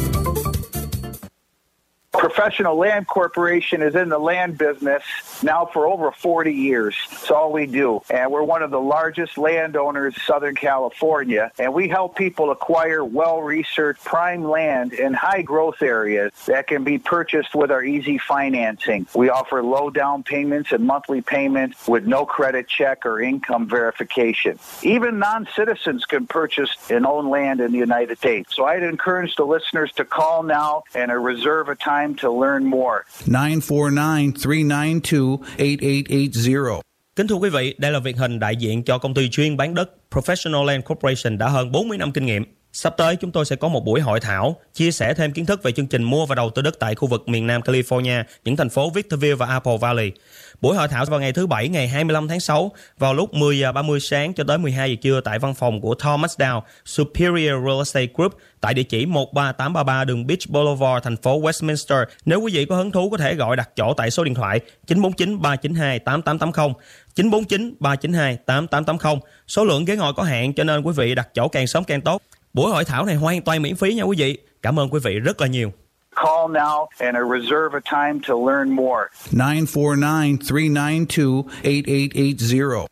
Professional Land Corporation is in the land business now for over forty years. It's all we do. And we're one of the largest landowners in Southern California. And we help people acquire well-researched prime land in high-growth areas that can be purchased with our easy financing. We offer low down payments and monthly payments with no credit check or income verification. Even non-citizens can purchase and own land in the United States. So I'd encourage the listeners to call now and reserve a time to learn more. nine four nine three nine two eight eight eight zero. Kính thưa quý vị, đây là Việt Hình đại diện cho công ty chuyên bán đất Professional Land Corporation đã hơn bốn mươi năm kinh nghiệm. Sắp tới chúng tôi sẽ có một buổi hội thảo chia sẻ thêm kiến thức về chương trình mua và đầu tư đất tại khu vực miền Nam California, những thành phố Victorville và Apple Valley. Buổi hội thảo vào ngày thứ Bảy ngày hai mươi lăm tháng sáu vào lúc mười giờ ba mươi sáng cho tới mười hai giờ trưa tại văn phòng của Thomas Dow Superior Real Estate Group tại địa chỉ một ba tám ba ba đường Beach Boulevard, thành phố Westminster. Nếu quý vị có hứng thú có thể gọi đặt chỗ tại số điện thoại chín bốn chín ba chín hai tám tám tám không, chín bốn chín ba chín hai tám tám tám không. Số lượng ghế ngồi có hạn cho nên quý vị đặt chỗ càng sớm càng tốt. Buổi hội thảo này hoàn toàn miễn phí nha quý vị. Cảm ơn quý vị rất là nhiều. Call now and reserve a time to learn more. nine four nine three nine two eight eight eight zero.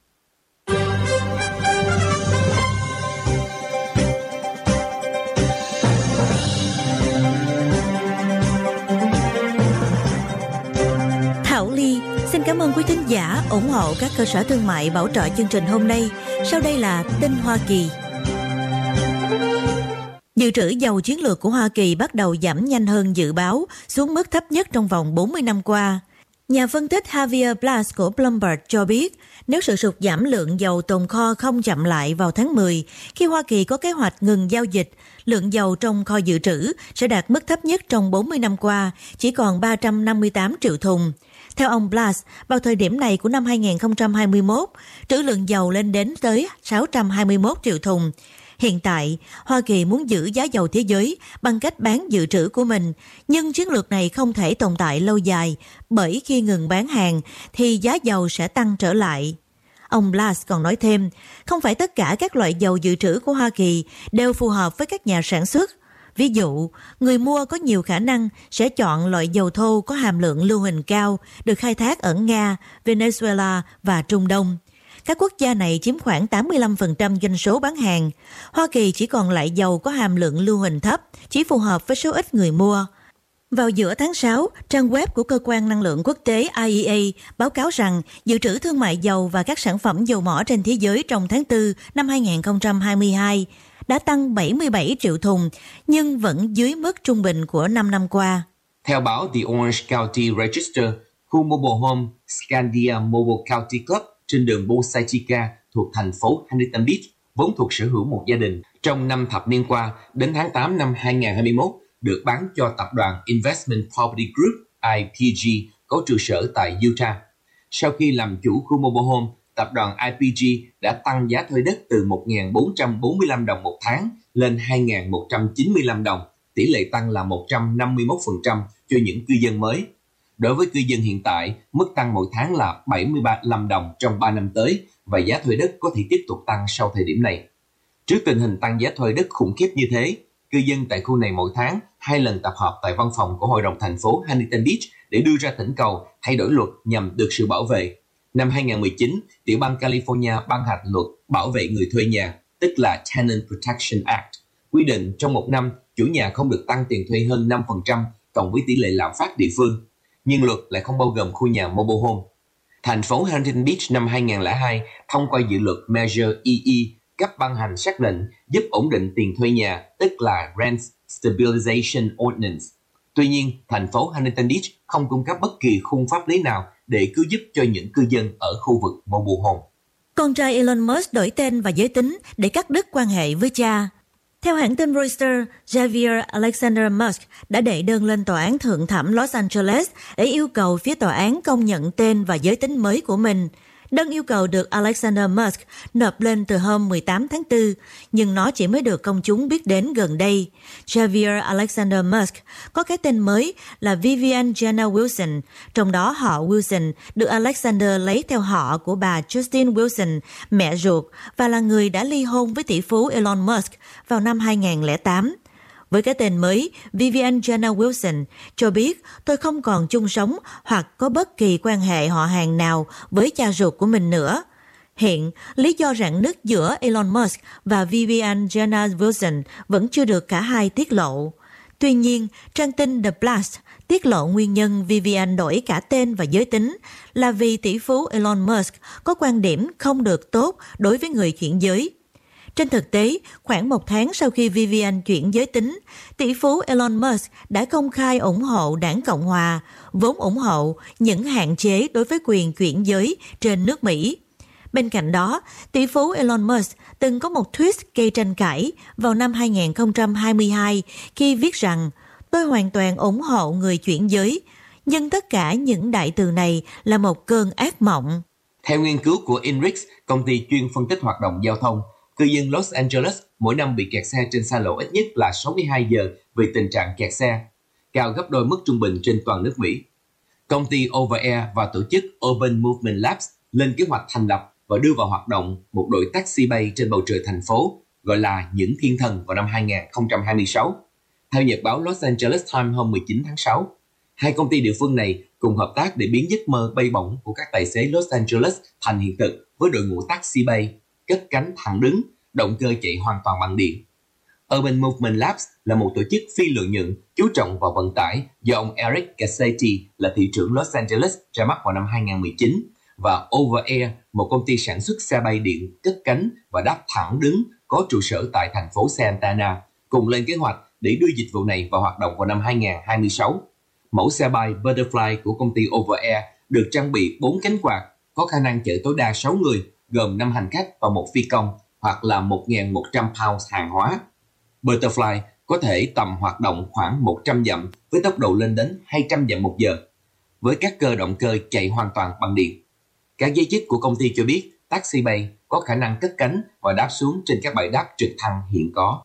Thảo Ly xin cảm ơn quý thính giả ủng hộ các cơ sở thương mại bảo trợ chương trình hôm nay. Sau đây là tin Hoa Kỳ. Dự trữ dầu chiến lược của Hoa Kỳ bắt đầu giảm nhanh hơn dự báo, xuống mức thấp nhất trong vòng bốn mươi năm qua. Nhà phân tích Javier Blas của Bloomberg cho biết, nếu sự sụt giảm lượng dầu tồn kho không chậm lại vào tháng mười, khi Hoa Kỳ có kế hoạch ngừng giao dịch, lượng dầu trong kho dự trữ sẽ đạt mức thấp nhất trong bốn mươi năm qua, chỉ còn ba trăm năm mươi tám triệu thùng. Theo ông Blas, vào thời điểm này của năm hai không hai mốt, trữ lượng dầu lên đến tới sáu trăm hai mươi mốt triệu thùng. Hiện tại, Hoa Kỳ muốn giữ giá dầu thế giới bằng cách bán dự trữ của mình, nhưng chiến lược này không thể tồn tại lâu dài, bởi khi ngừng bán hàng thì giá dầu sẽ tăng trở lại. Ông Blas còn nói thêm, không phải tất cả các loại dầu dự trữ của Hoa Kỳ đều phù hợp với các nhà sản xuất. Ví dụ, người mua có nhiều khả năng sẽ chọn loại dầu thô có hàm lượng lưu huỳnh cao, được khai thác ở Nga, Venezuela và Trung Đông. Các quốc gia này chiếm khoảng tám mươi lăm phần trăm doanh số bán hàng. Hoa Kỳ chỉ còn lại dầu có hàm lượng lưu huỳnh thấp, chỉ phù hợp với số ít người mua. Vào giữa tháng sáu, trang web của Cơ quan Năng lượng Quốc tế I E A báo cáo rằng dự trữ thương mại dầu và các sản phẩm dầu mỏ trên thế giới trong tháng tư năm hai không hai hai đã tăng bảy mươi bảy triệu thùng, nhưng vẫn dưới mức trung bình của năm năm qua. Theo báo The Orange County Register, khu mobile home Scandia Mobile County Club trên đường Bosaitica thuộc thành phố Huntington Beach, vốn thuộc sở hữu một gia đình, trong năm thập niên qua, đến tháng tám năm hai không hai mốt, được bán cho tập đoàn Investment Property Group I P G có trụ sở tại Utah. Sau khi làm chủ khu mobile home, tập đoàn I P G đã tăng giá thuê đất từ một nghìn bốn trăm bốn mươi lăm đồng một tháng lên hai nghìn một trăm chín mươi lăm đồng, tỷ lệ tăng là một trăm năm mươi mốt phần trăm cho những cư dân mới. Đối với cư dân hiện tại, mức tăng mỗi tháng là bảy mươi lăm đồng trong ba năm tới và giá thuê đất có thể tiếp tục tăng sau thời điểm này. Trước tình hình tăng giá thuê đất khủng khiếp như thế, cư dân tại khu này mỗi tháng hai lần tập hợp tại văn phòng của Hội đồng thành phố Huntington Beach để đưa ra thỉnh cầu thay đổi luật nhằm được sự bảo vệ. Năm hai không một chín, tiểu bang California ban hành luật bảo vệ người thuê nhà, tức là Tenant Protection Act, quy định trong một năm chủ nhà không được tăng tiền thuê hơn năm phần trăm cộng với tỷ lệ lạm phát địa phương. Nhưng luật lại không bao gồm khu nhà mobile home. Thành phố Huntington Beach năm hai không không hai thông qua dự luật Measure E E cấp ban hành sắc lệnh giúp ổn định tiền thuê nhà, tức là Rent Stabilization Ordinance. Tuy nhiên, thành phố Huntington Beach không cung cấp bất kỳ khung pháp lý nào để cứu giúp cho những cư dân ở khu vực mobile home. Con trai Elon Musk đổi tên và giới tính để cắt đứt quan hệ với cha. Theo hãng tin Reuters, Javier Alexander Musk đã đệ đơn lên tòa án thượng thẩm Los Angeles để yêu cầu phía tòa án công nhận tên và giới tính mới của mình. Đơn yêu cầu được Alexander Musk nộp lên từ hôm mười tám tháng tư, nhưng nó chỉ mới được công chúng biết đến gần đây. Javier Alexander Musk có cái tên mới là Vivian Jenna Wilson, trong đó họ Wilson được Alexander lấy theo họ của bà Justine Wilson, mẹ ruột, và là người đã ly hôn với tỷ phú Elon Musk vào năm hai không không tám. Với cái tên mới, Vivian Jenna Wilson cho biết tôi không còn chung sống hoặc có bất kỳ quan hệ họ hàng nào với cha ruột của mình nữa. Hiện, lý do rạn nứt giữa Elon Musk và Vivian Jenna Wilson vẫn chưa được cả hai tiết lộ. Tuy nhiên, trang tin The Blast tiết lộ nguyên nhân Vivian đổi cả tên và giới tính là vì tỷ phú Elon Musk có quan điểm không được tốt đối với người chuyển giới. Trên thực tế, khoảng một tháng sau khi Vivian chuyển giới tính, tỷ phú Elon Musk đã công khai ủng hộ đảng Cộng Hòa, vốn ủng hộ những hạn chế đối với quyền chuyển giới trên nước Mỹ. Bên cạnh đó, tỷ phú Elon Musk từng có một tweet gây tranh cãi vào năm hai không hai hai khi viết rằng tôi hoàn toàn ủng hộ người chuyển giới, nhưng tất cả những đại từ này là một cơn ác mộng. Theo nghiên cứu của INRIX, công ty chuyên phân tích hoạt động giao thông, cư dân Los Angeles mỗi năm bị kẹt xe trên xa lộ ít nhất là sáu mươi hai giờ vì tình trạng kẹt xe, cao gấp đôi mức trung bình trên toàn nước Mỹ. Công ty Overair và tổ chức Urban Movement Labs lên kế hoạch thành lập và đưa vào hoạt động một đội taxi bay trên bầu trời thành phố, gọi là những thiên thần vào năm hai không hai sáu. Theo nhật báo Los Angeles Times hôm mười chín tháng sáu, hai công ty địa phương này cùng hợp tác để biến giấc mơ bay bổng của các tài xế Los Angeles thành hiện thực với đội ngũ taxi bay cất cánh thẳng đứng, động cơ chạy hoàn toàn bằng điện. Urban Movement Labs là một tổ chức phi lợi nhuận chú trọng vào vận tải do ông Eric Garcetti là thị trưởng Los Angeles ra mắt vào năm hai không một chín, và Overair, một công ty sản xuất xe bay điện cất cánh và đáp thẳng đứng có trụ sở tại thành phố Santa Ana, cùng lên kế hoạch để đưa dịch vụ này vào hoạt động vào năm hai không hai sáu. Mẫu xe bay Butterfly của công ty Overair được trang bị bốn cánh quạt, có khả năng chở tối đa sáu người, gồm năm hành khách và một phi công, hoặc là một nghìn một trăm pounds hàng hóa. Butterfly có thể tầm hoạt động khoảng một trăm dặm với tốc độ lên đến hai trăm dặm một giờ, với các cơ động cơ chạy hoàn toàn bằng điện. Các giấy chức của công ty cho biết Taxi Bay có khả năng cất cánh và đáp xuống trên các bãi đáp trực thăng hiện có.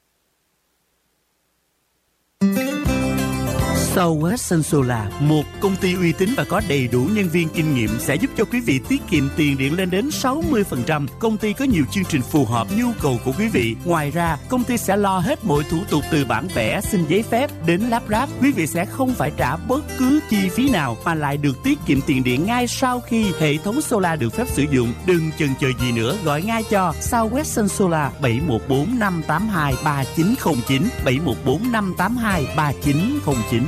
Southwestern Solar, một công ty uy tín và có đầy đủ nhân viên kinh nghiệm sẽ giúp cho quý vị tiết kiệm tiền điện lên đến sáu mươi phần trăm. Công ty có nhiều chương trình phù hợp nhu cầu của quý vị. Ngoài ra, công ty sẽ lo hết mọi thủ tục từ bản vẽ, xin giấy phép đến lắp ráp. Quý vị sẽ không phải trả bất cứ chi phí nào mà lại được tiết kiệm tiền điện ngay sau khi hệ thống solar được phép sử dụng. Đừng chần chờ gì nữa, gọi ngay cho Southwestern Solar bảy một bốn năm tám hai ba chín không chín, bảy một bốn năm tám hai ba chín không chín.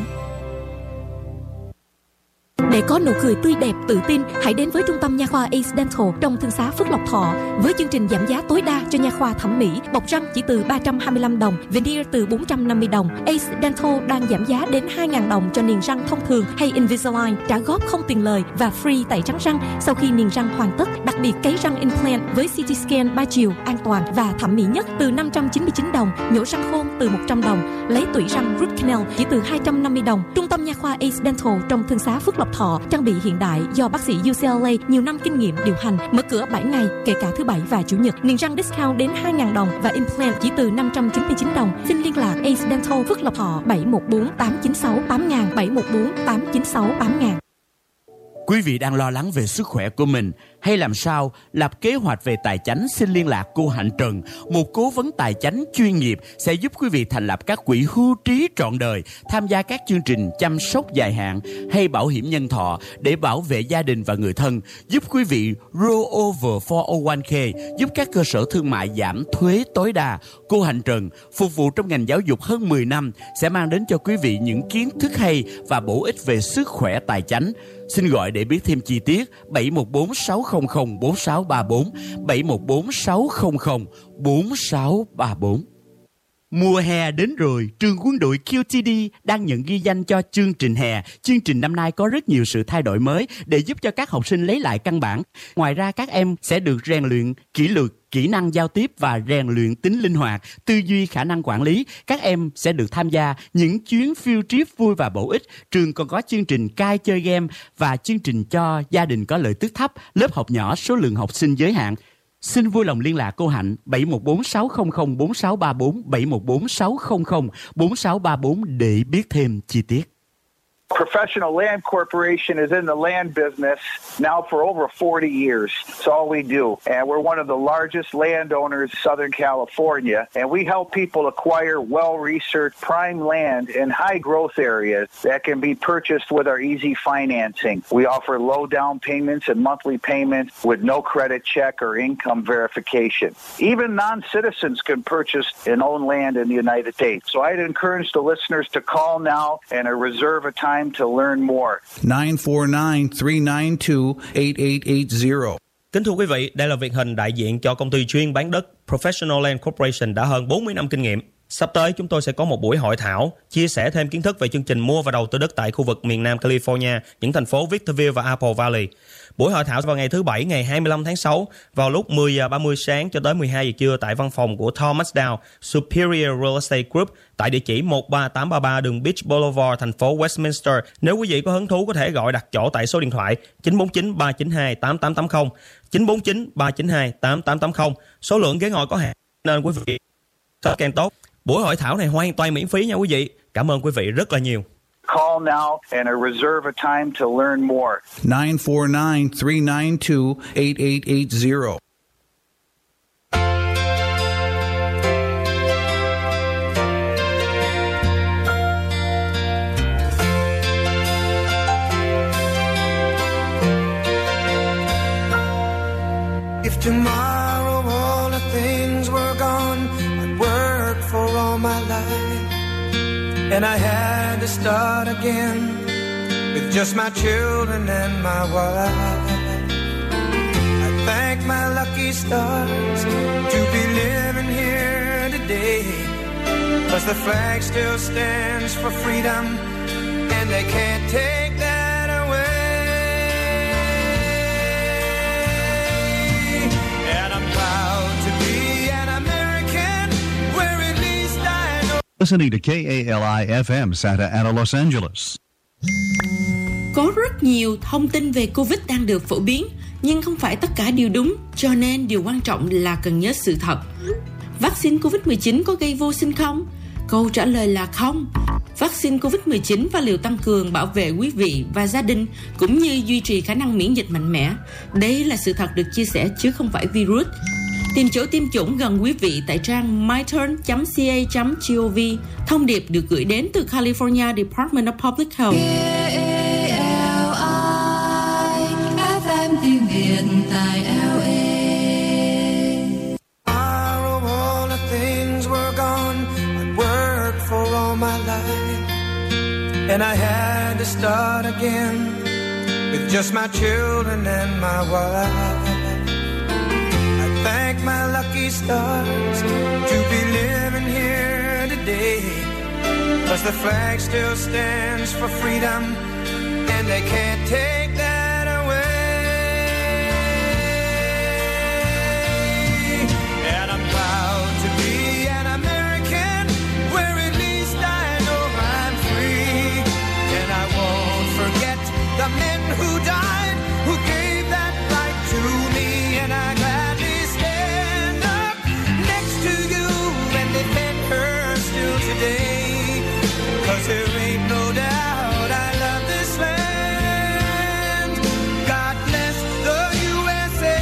Để có nụ cười tươi đẹp, tự tin, hãy đến với trung tâm nha khoa Ace Dental trong thương xá Phước Lộc Thọ với chương trình giảm giá tối đa cho nha khoa thẩm mỹ. Bọc răng chỉ từ ba trăm hai mươi lăm đồng, veneer từ bốn trăm năm mươi đồng. Ace Dental đang giảm giá đến hai nghìn đồng cho niềng răng thông thường hay Invisalign, trả góp không tiền lời và free tẩy trắng răng sau khi niềng răng hoàn tất. Đặc biệt cấy răng implant với xê tê scan ba chiều an toàn và thẩm mỹ nhất từ năm trăm chín mươi chín đồng, nhổ răng khôn từ một trăm đồng, lấy tủy răng root canal chỉ từ hai trăm năm mươi đồng. Trung tâm nha khoa Ace Dental trong thương xá Phước Lộc Thọ, trang bị hiện đại do bác sĩ u xê lờ a nhiều năm kinh nghiệm điều hành, mở cửa bảy ngày kể cả thứ bảy và chủ nhật. Niềng răng discount đến hai nghìn đồng và implant chỉ từ năm trăm chín mươi chín đồng. Xin liên lạc Ace Dental Phước Lộc Thọ bảy một bốn tám chín sáu tám nghìn, bảy một bốn tám chín sáu tám nghìn. Quý vị đang lo lắng về sức khỏe của mình hay làm sao lập kế hoạch về tài chính, xin liên lạc cô Hạnh Trần, một cố vấn tài chính chuyên nghiệp sẽ giúp quý vị thành lập các quỹ hưu trí trọn đời, tham gia các chương trình chăm sóc dài hạn hay bảo hiểm nhân thọ để bảo vệ gia đình và người thân, giúp quý vị roll over four oh one k, giúp các cơ sở thương mại giảm thuế tối đa. Cô Hạnh Trần phục vụ trong ngành giáo dục hơn mười năm sẽ mang đến cho quý vị những kiến thức hay và bổ ích về sức khỏe tài chính. Xin gọi để biết thêm chi tiết bảy một bốn sáu không không bốn sáu ba bốn, bảy một bốn sáu không không bốn sáu ba bốn. Mùa hè đến rồi, trường quân đội quy tê đê đang nhận ghi danh cho chương trình hè. Chương trình năm nay có rất nhiều sự thay đổi mới để giúp cho các học sinh lấy lại căn bản. Ngoài ra, các em sẽ được rèn luyện kỷ luật, kỹ năng giao tiếp và rèn luyện tính linh hoạt, tư duy, khả năng quản lý. Các em sẽ được tham gia những chuyến field trip vui và bổ ích. Trường còn có chương trình cai chơi game và chương trình cho gia đình có lợi tức thấp, lớp học nhỏ, số lượng học sinh giới hạn. Xin vui lòng liên lạc cô Hạnh bảy một bốn sáu không không bốn sáu ba bốn, bảy một bốn sáu không không bốn sáu ba bốn để biết thêm chi tiết. Professional Land Corporation is in the land business now for over forty years. It's all we do. And we're one of the largest landowners in Southern California. And we help people acquire well-researched prime land in high-growth areas that can be purchased with our easy financing. We offer low down payments and monthly payments with no credit check or income verification. Even non-citizens can purchase and own land in the United States. So I'd encourage the listeners to call now and reserve a time to learn more. nine four nine, three nine two, eight eight eight zero. Kính thưa quý vị, đây là Việt Hình đại diện cho công ty chuyên bán đất Professional Land Corporation đã hơn bốn mươi năm kinh nghiệm. Sắp tới chúng tôi sẽ có một buổi hội thảo chia sẻ thêm kiến thức về chương trình mua và đầu tư đất tại khu vực miền Nam California, những thành phố Victorville và Apple Valley. Buổi hội thảo vào ngày thứ Bảy, ngày hai mươi lăm tháng sáu vào lúc mười giờ ba mươi sáng cho tới mười hai giờ trưa tại văn phòng của Thomas Dow Superior Real Estate Group tại địa chỉ một ba tám ba ba đường Beach Boulevard, thành phố Westminster. Nếu quý vị có hứng thú có thể gọi đặt chỗ tại số điện thoại chín bốn chín ba chín hai tám tám tám không, chín bốn chín ba chín hai tám tám tám không. Số lượng ghế ngồi có hạn nên quý vị càng càng tốt. Buổi hội thảo này hoàn toàn miễn phí nha quý vị. Cảm ơn quý vị rất là nhiều. Call now and reserve a time to learn more. nine four nine, three nine two, eight eight eight zero. If tomorrow all the things were gone, I'd work for all my life, and I had to start again with just my children and my wife. I thank my lucky stars to be living here today, 'cause the flag still stands for freedom, and they can't take that away. Listening to K A L I F M Santa Ana, Los Angeles. Có rất nhiều thông tin về Covid đang được phổ biến, nhưng không phải tất cả đều đúng, cho nên điều quan trọng là cần nhớ sự thật. Vaccine Covid mười chín có gây vô sinh không? Câu trả lời là không. Vaccine Covid mười chín và liều tăng cường bảo vệ quý vị và gia đình cũng như duy trì khả năng miễn dịch mạnh mẽ. Đây là sự thật được chia sẻ chứ không phải virus. Tìm chỗ tiêm chủng gần quý vị tại trang my turn chấm c a chấm gov. Thông điệp được gửi đến từ California Department of Public Health. Tiếng Việt tại L A. All the things were gone. I'd worked for all my life, and I had to start again with just my children and my wife. I thank my lucky stars to be living here today, 'cause the flag still stands for freedom, and they can't take that away. And I'm proud to be an American, where at least I know I'm free. And I won't forget the men who died, who gave that right to me. And I gladly stand up next to you and defend her still today, 'cause there ain't no doubt I love this land. God bless the U S A.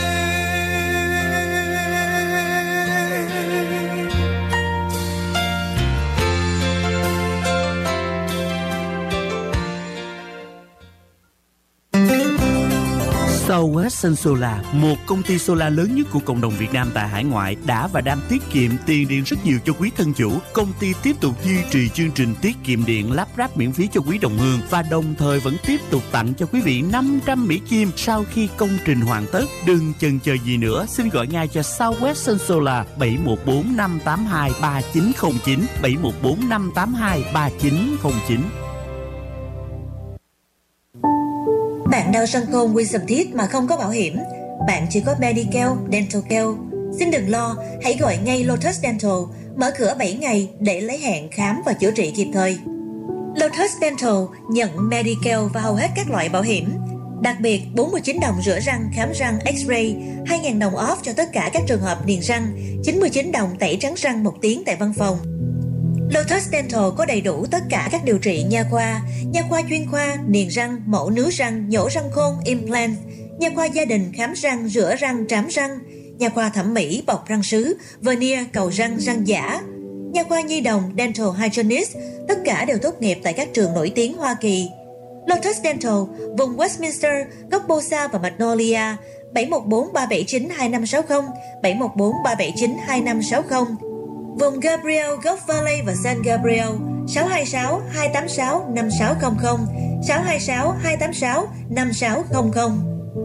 Southwestern Solar, một công ty solar lớn nhất của cộng đồng Việt Nam tại hải ngoại, đã và đang tiết kiệm tiền điện rất nhiều cho quý thân chủ. Công ty tiếp tục duy trì chương trình tiết kiệm điện lắp ráp miễn phí cho quý đồng hương và đồng thời vẫn tiếp tục tặng cho quý vị năm trăm Mỹ Kim sau khi công trình hoàn tất. Đừng chần chờ gì nữa, xin gọi ngay cho Southwestern Solar bảy một bốn năm tám hai ba chín không chín, bảy một bốn năm tám hai ba chín không chín. Bạn đau răng côn wisdom teeth mà không có bảo hiểm, bạn chỉ có Medicare, Dental Care. Xin đừng lo, hãy gọi ngay Lotus Dental, mở cửa bảy ngày để lấy hẹn khám và chữa trị kịp thời. Lotus Dental nhận Medicare và hầu hết các loại bảo hiểm. Đặc biệt, bốn mươi chín đồng rửa răng, khám răng, X-ray, hai nghìn đồng off cho tất cả các trường hợp niềng răng, chín mươi chín đồng tẩy trắng răng một tiếng tại văn phòng. Lotus Dental có đầy đủ tất cả các điều trị nha khoa, nha khoa chuyên khoa, niềng răng, mổ nướu răng, nhổ răng khôn, implant, nha khoa gia đình, khám răng, rửa răng, trám răng, nha khoa thẩm mỹ, bọc răng sứ, veneer, cầu răng, răng giả, nha khoa nhi đồng, dental hygienist, tất cả đều tốt nghiệp tại các trường nổi tiếng Hoa Kỳ. Lotus Dental, vùng Westminster, góc Bosa và Magnolia, bảy một bốn ba bảy chín hai năm sáu không, bảy một bốn ba bảy chín hai năm sáu không. Vùng Gabriel, Gulf Valley và San Gabriel, sáu hai sáu hai tám sáu năm sáu không không, sáu hai sáu hai tám sáu năm sáu không không.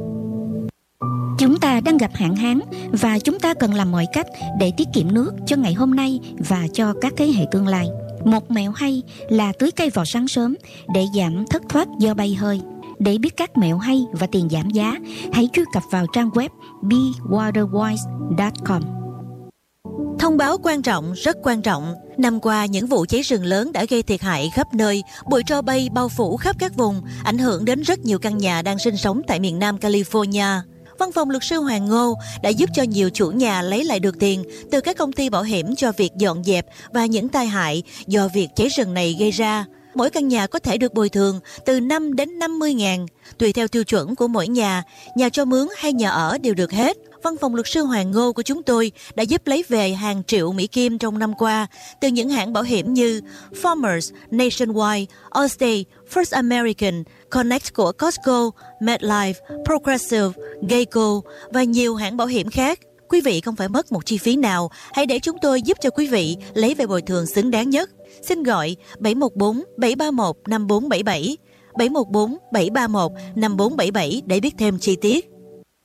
Chúng ta đang gặp hạn hán và chúng ta cần làm mọi cách để tiết kiệm nước cho ngày hôm nay và cho các thế hệ tương lai. Một mẹo hay là tưới cây vào sáng sớm để giảm thất thoát do bay hơi. Để biết các mẹo hay và tiền giảm giá, hãy truy cập vào trang web be water wise chấm com. Thông báo quan trọng, rất quan trọng. Năm qua, những vụ cháy rừng lớn đã gây thiệt hại khắp nơi, bụi tro bay bao phủ khắp các vùng, ảnh hưởng đến rất nhiều căn nhà đang sinh sống tại miền Nam California. Văn phòng luật sư Hoàng Ngô đã giúp cho nhiều chủ nhà lấy lại được tiền từ các công ty bảo hiểm cho việc dọn dẹp và những tai hại do việc cháy rừng này gây ra. Mỗi căn nhà có thể được bồi thường từ năm đến năm mươi ngàn, tùy theo tiêu chuẩn của mỗi nhà, nhà cho mướn hay nhà ở đều được hết. Văn phòng luật sư Hoàng Ngô của chúng tôi đã giúp lấy về hàng triệu Mỹ Kim trong năm qua từ những hãng bảo hiểm như Farmers, Nationwide, Allstate, First American, Connect của Costco, MetLife, Progressive, Geico và nhiều hãng bảo hiểm khác. Quý vị không phải mất một chi phí nào, hãy để chúng tôi giúp cho quý vị lấy về bồi thường xứng đáng nhất. Xin gọi bảy một bốn bảy ba một năm bốn bảy bảy, bảy một bốn bảy ba một năm bốn bảy bảy để biết thêm chi tiết.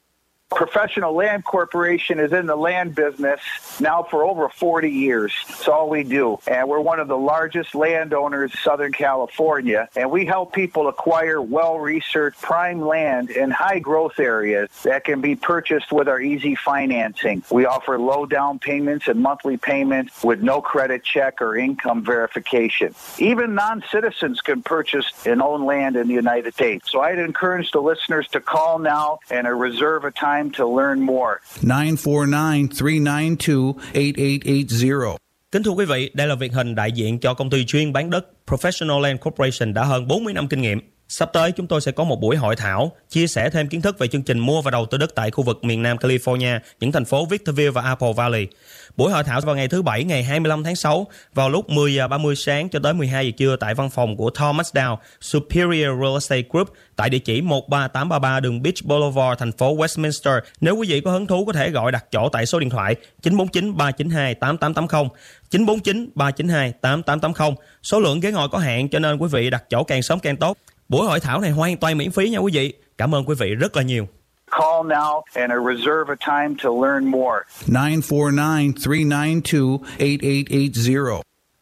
Professional Land Corporation is in the land business now for over forty years. It's all we do. And we're one of the largest landowners in Southern California. And we help people acquire well-researched prime land in high-growth areas that can be purchased with our easy financing. We offer low down payments and monthly payments with no credit check or income verification. Even non-citizens can purchase and own land in the United States. So I'd encourage the listeners to call now and uh, reserve a time to learn more. nine four nine, three nine two, eight eight eight zero. Kính thưa quý vị, đây là Việt Hình đại diện cho công ty chuyên bán đất Professional Land Corporation đã hơn bốn mươi năm kinh nghiệm. Sắp tới chúng tôi sẽ có một buổi hội thảo chia sẻ thêm kiến thức về chương trình mua và đầu tư đất tại khu vực miền Nam California, những thành phố Victorville và Apple Valley. Buổi hội thảo vào ngày thứ Bảy ngày hai mươi lăm tháng sáu vào lúc mười giờ ba mươi sáng cho tới mười hai giờ trưa tại văn phòng của Thomas Dow Superior Real Estate Group tại địa chỉ một ba tám ba ba đường Beach Boulevard, thành phố Westminster. Nếu quý vị có hứng thú có thể gọi đặt chỗ tại số điện thoại chín bốn chín ba chín hai tám tám tám không, chín bốn chín ba chín hai tám tám tám không. Số lượng ghế ngồi có hạn cho nên quý vị đặt chỗ càng sớm càng tốt. Buổi hội thảo này hoàn toàn miễn phí nha quý vị. Cảm ơn quý vị rất là nhiều. Call now and reserve a time to learn more. nine four nine, three nine two, eight eight eight zero.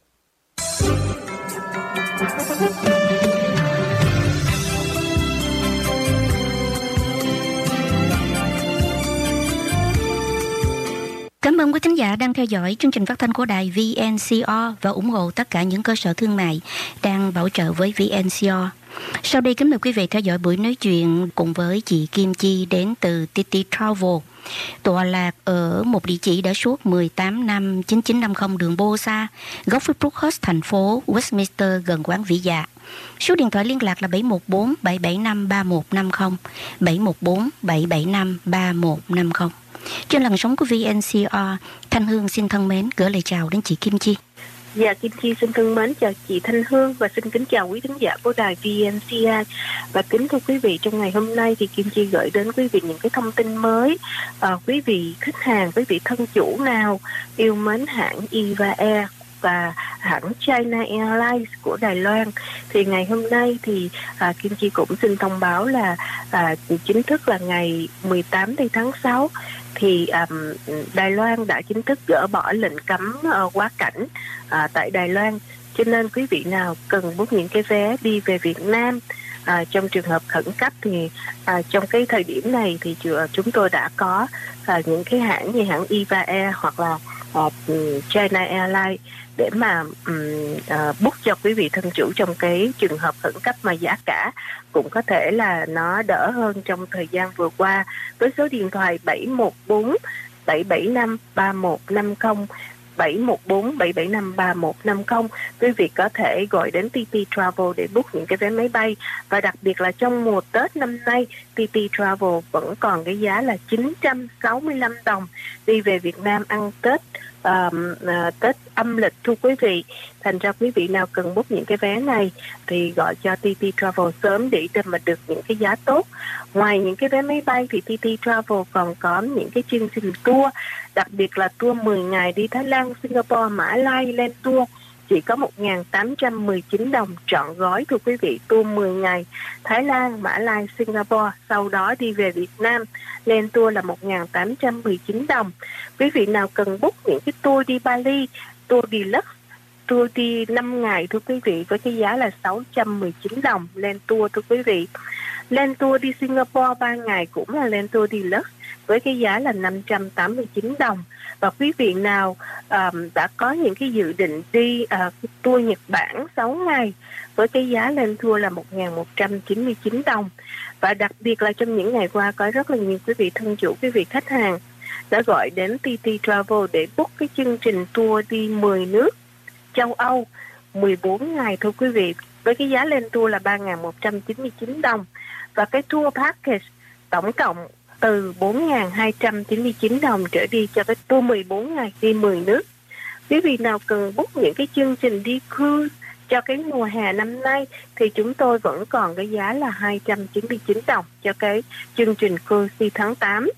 Cảm ơn quý thính giả đang theo dõi chương trình phát thanh của đài vê en xê o và ủng hộ tất cả những cơ sở thương mại đang bảo trợ với vê en xê o. Sau đây kính mời quý vị theo dõi buổi nói chuyện cùng với chị Kim Chi đến từ tê tê Travel, tọa lạc ở một địa chỉ đã suốt mười tám năm, chín chín năm không đường Bosa, góc phía Brookhurst, thành phố Westminster, gần quán Vĩ Dạ. Số điện thoại liên lạc là bảy một bốn bảy bảy năm ba một năm không, bảy một bốn bảy bảy năm ba một năm không. Trên làn sóng của vê en xê o, Thanh Hương xin thân mến gửi lời chào đến chị Kim Chi. Dạ, Kim Chi xin thân mến chào chị Thanh Hương và xin kính chào quý thính giả của đài vê en xê o. Và kính thưa quý vị, trong ngày hôm nay thì Kim Chi gửi đến quý vị những cái thông tin mới. À, quý vị khách hàng, quý vị thân chủ nào yêu mến hãng Eva Air và hãng China Airlines của Đài Loan thì ngày hôm nay thì à, Kim Chi cũng xin thông báo là à, chính thức là ngày mười tám tháng sáu thì um, Đài Loan đã chính thức gỡ bỏ lệnh cấm uh, quá cảnh uh, tại Đài Loan, cho nên quý vị nào cần book những cái vé đi về Việt Nam À, trong trường hợp khẩn cấp thì à, trong cái thời điểm này thì chúng tôi đã có à, những cái hãng như hãng Eva Air hoặc là à, China Airlines để mà um, à, book cho quý vị thân chủ trong cái trường hợp khẩn cấp mà giá cả cũng có thể là nó đỡ hơn trong thời gian vừa qua, với số điện thoại bảy một bốn bảy bảy năm ba một năm không, bảy một bốn bảy bảy năm ba một năm không. Quý vị có thể gọi đến tê tê Travel để book những cái vé máy bay. Và đặc biệt là trong mùa Tết năm nay, tê tê Travel vẫn còn cái giá là chín trăm sáu mươi lăm đồng đi về Việt Nam ăn Tết uh, uh, Tết âm lịch thưa quý vị. Thành ra quý vị nào cần book những cái vé này thì gọi cho tê tê Travel sớm để để mà được những cái giá tốt. Ngoài những cái vé máy bay thì tê tê Travel còn có những cái chương trình tour, đặc biệt là tour mười ngày đi Thái Lan, Singapore, Mã Lai lên tour chỉ có một nghìn tám trăm mười chín đồng trọn gói thưa quý vị. Tour mười ngày Thái Lan, Mã Lai, Singapore, sau đó đi về Việt Nam lên tour là một nghìn tám trăm mười chín đồng. Quý vị nào cần book những cái tour đi Bali, tour deluxe, tour đi năm ngày thưa quý vị với cái giá là sáu trăm mười chín đồng lên tour thưa quý vị. Lên tour đi Singapore ba ngày cũng là lên tour deluxe với cái giá là năm trăm tám mươi chín đồng. Và quý vị nào um, đã có những cái dự định đi uh, tour Nhật Bản sáu ngày với cái giá lên tour là một nghìn một trăm chín mươi chín đồng. Và đặc biệt là trong những ngày qua có rất là nhiều quý vị thân chủ, quý vị khách hàng đã gọi đến tê tê Travel để book cái chương trình tour đi mười nước châu Âu mười bốn ngày thưa quý vị, với cái giá lên tour là ba nghìn một trăm chín mươi chín đồng. Và cái tour package tổng cộng từ bốn nghìn hai trăm chín mươi chín đồng trở đi cho cái tour mười bốn ngày đi mười nước. Quý vị nào cần book những cái chương trình đi cruise cho cái mùa hè năm nay thì chúng tôi vẫn còn cái giá là hai trăm chín mươi chín đồng cho cái chương trình cruise đi tháng tám.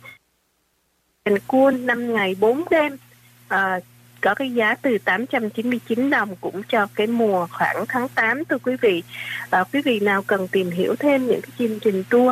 Cancun năm ngày bốn đêm à, có cái giá từ tám trăm chín mươi chín đồng cũng cho cái mùa khoảng tháng tám thưa quý vị. À, quý vị nào cần tìm hiểu thêm những cái chương trình tour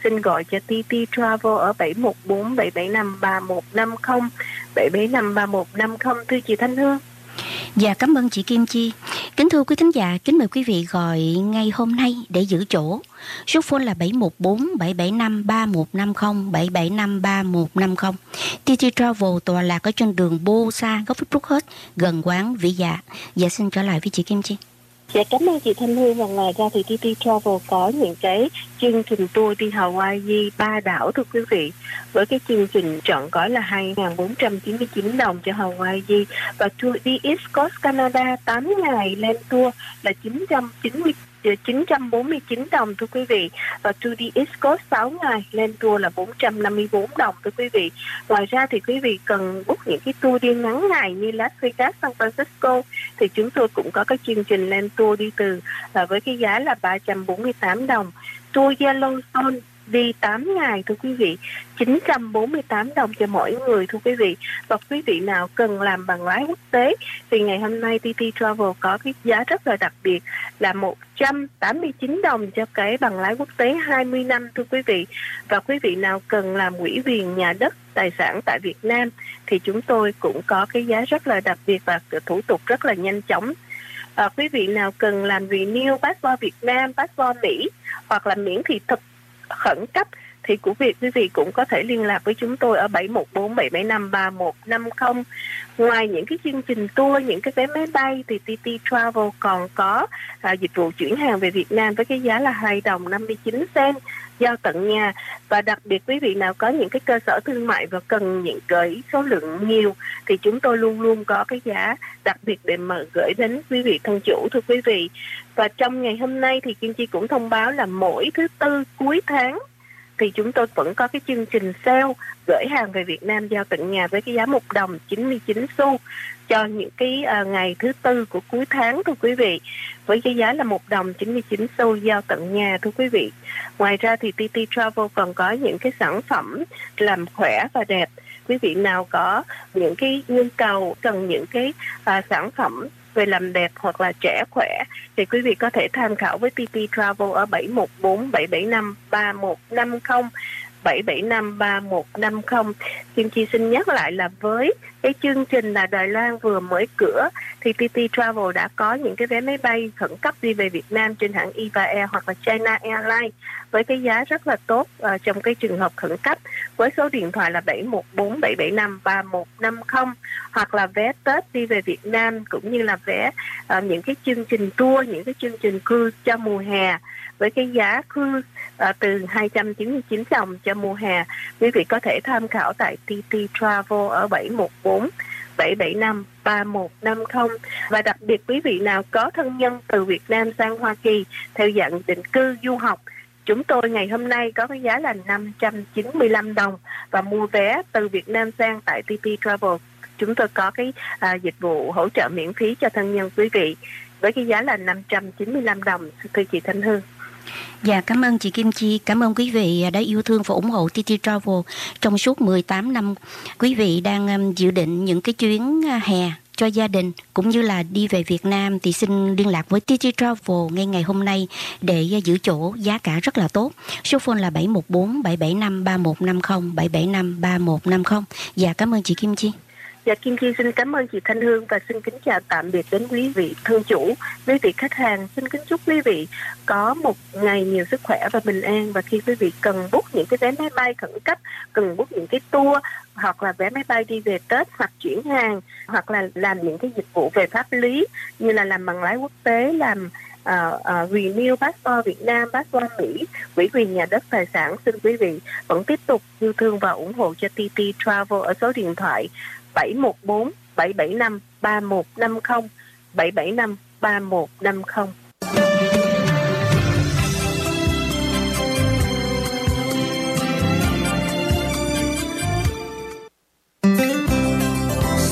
xin gọi cho tê tê Travel ở bảy một bốn bảy bảy năm ba một năm không, bảy bảy năm ba một năm không, thưa chị Thanh Hương. Dạ, cảm ơn chị Kim Chi. Kính thưa quý thính giả, kính mời quý vị gọi ngay hôm nay để giữ chỗ. Số phone là bảy một bốn bảy bảy năm ba một năm không, bảy bảy năm ba một năm không. tê tê Travel tọa lạc ở trên đường Bô Sa, góc Brookhurst, gần quán Vĩ Dạ. Dạ, xin trở lại với chị Kim Chi. Dạ, cảm ơn chị Thanh Hương. Và ngoài ra thì tê tê Travel có những cái chương trình tour đi Hawaii ba đảo thưa quý vị, với cái chương trình trọn gói là hai nghìn bốn trăm chín mươi chín đồng cho Hawaii, và tour đi East Coast Canada tám ngày lên tour là chín trăm chín mươi chín trăm bốn mươi chín đồng thưa quý vị, và tour đi East Coast sáu ngày lên tour là bốn trăm năm mươi tư đồng thưa quý vị. Ngoài ra thì quý vị cần book những cái tour đi ngắn ngày như Las Vegas, San Francisco thì chúng tôi cũng có cái chương trình lên tour đi từ là với cái giá là ba trăm bốn mươi tám đồng. Tour Yellowstone đi tám ngày thưa quý vị, chín trăm bốn mươi tám đồng cho mỗi người thưa quý vị. Và quý vị nào cần làm bằng lái quốc tế thì ngày hôm nay tê tê Travel có cái giá rất là đặc biệt là một trăm tám mươi chín đồng cho cái bằng lái quốc tế hai mươi năm thưa quý vị. Và quý vị nào cần làm ủy quyền nhà đất tài sản tại Việt Nam thì chúng tôi cũng có cái giá rất là đặc biệt và thủ tục rất là nhanh chóng. À, quý vị nào cần làm renew passport Việt Nam, passport Mỹ hoặc là miễn thị thực khẩn cấp thì của việc quý vị cũng có thể liên lạc với chúng tôi ở bảy một bốn bảy bảy năm ba một năm không. Ngoài những cái chương trình tour, những cái vé máy bay thì tê tê Travel còn có à, dịch vụ chuyển hàng về Việt Nam với cái giá là hai đồng năm mươi chín cent giao tận nhà. Và đặc biệt quý vị nào có những cái cơ sở thương mại và cần những gửi số lượng nhiều thì chúng tôi luôn luôn có cái giá đặc biệt để mà gửi đến quý vị thân chủ thưa quý vị. Và trong ngày hôm nay thì Kim Chi cũng thông báo là mỗi thứ tư cuối tháng thì chúng tôi vẫn có cái chương trình sale gửi hàng về Việt Nam giao tận nhà với cái giá một đồng chín mươi chín xu cho những cái uh, ngày thứ tư của cuối tháng thưa quý vị, với cái giá là một đồng chín mươi chín xu giao tận nhà thưa quý vị. Ngoài ra thì tê tê Travel còn có những cái sản phẩm làm khỏe và đẹp. Quý vị nào có những cái nhu cầu cần những cái uh, sản phẩm về làm đẹp hoặc là trẻ khỏe thì quý vị có thể tham khảo với tê tê Travel ở bảy một bốn bảy bảy năm ba một năm không, bảy bảy năm ba một năm không. Kim Chi xin nhắc lại là với cái chương trình là Đài Loan vừa mở cửa thì tê tê Travel đã có những cái vé máy bay khẩn cấp đi về Việt Nam trên hãng Eva Air hoặc là China Airlines với cái giá rất là tốt uh, trong cái trường hợp khẩn cấp, với số điện thoại là bảy một bốn bảy bảy năm ba một năm không, hoặc là vé Tết đi về Việt Nam cũng như là vé uh, những cái chương trình tour, những cái chương trình cruise cho mùa hè với cái giá cruise uh, từ hai trăm chín mươi chín đồng cho mùa hè. Quý vị có thể tham khảo tại tê tê Travel ở bảy một bốn bảy bảy năm ba một năm không. Và đặc biệt quý vị nào có thân nhân từ Việt Nam sang Hoa Kỳ theo dạng định cư du học, chúng tôi ngày hôm nay có cái giá là năm trăm chín mươi lăm đồng, và mua vé từ Việt Nam sang tại tê tê Travel chúng tôi có cái à, dịch vụ hỗ trợ miễn phí cho thân nhân quý vị với cái giá là năm trăm chín mươi lăm đồng thưa chị Thanh Hương. Dạ, cảm ơn chị Kim Chi, cảm ơn quý vị đã yêu thương và ủng hộ tê tê Travel trong suốt mười tám năm. Quý vị đang um, dự định những cái chuyến uh, hè cho gia đình cũng như là đi về Việt Nam thì xin liên lạc với tê tê Travel ngay ngày hôm nay để uh, giữ chỗ, giá cả rất là tốt. Số phone là bảy một bốn bảy bảy năm ba một năm không, bảy bảy năm ba một năm không. Dạ, cảm ơn chị Kim Chi. Dạ, Kim Chi xin cảm ơn chị Thanh Hương và xin kính chào tạm biệt đến quý vị thân chủ, quý vị khách hàng. Xin kính chúc quý vị có một ngày nhiều sức khỏe và bình an. Và khi quý vị cần book những cái vé máy bay khẩn cấp, cần book những cái tour hoặc là vé máy bay đi về Tết hoặc chuyển hàng hoặc là làm những cái dịch vụ về pháp lý như là làm bằng lái quốc tế, làm Uh, uh, renew passport Việt Nam, passport Mỹ, ủy quyền nhà đất tài sản, xin quý vị vẫn tiếp tục yêu thương và ủng hộ cho tê tê Travel ở số điện thoại bảy một bốn bảy bảy năm ba một năm không, bảy bảy năm ba một năm không.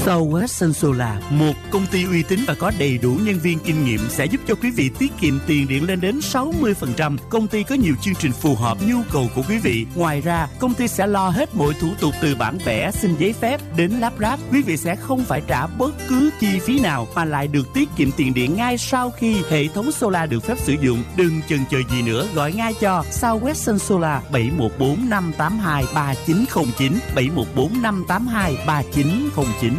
Southwestern Solar, một công ty uy tín và có đầy đủ nhân viên kinh nghiệm sẽ giúp cho quý vị tiết kiệm tiền điện lên đến sáu mươi phần trăm. Công ty có nhiều chương trình phù hợp nhu cầu của quý vị. Ngoài ra, công ty sẽ lo hết mọi thủ tục từ bản vẽ, xin giấy phép đến lắp ráp. Quý vị sẽ không phải trả bất cứ chi phí nào mà lại được tiết kiệm tiền điện ngay sau khi hệ thống solar được phép sử dụng. Đừng chần chờ gì nữa, gọi ngay cho Southwestern Solar bảy một bốn năm tám hai ba chín không chín bảy một bốn năm tám hai ba chín không chín.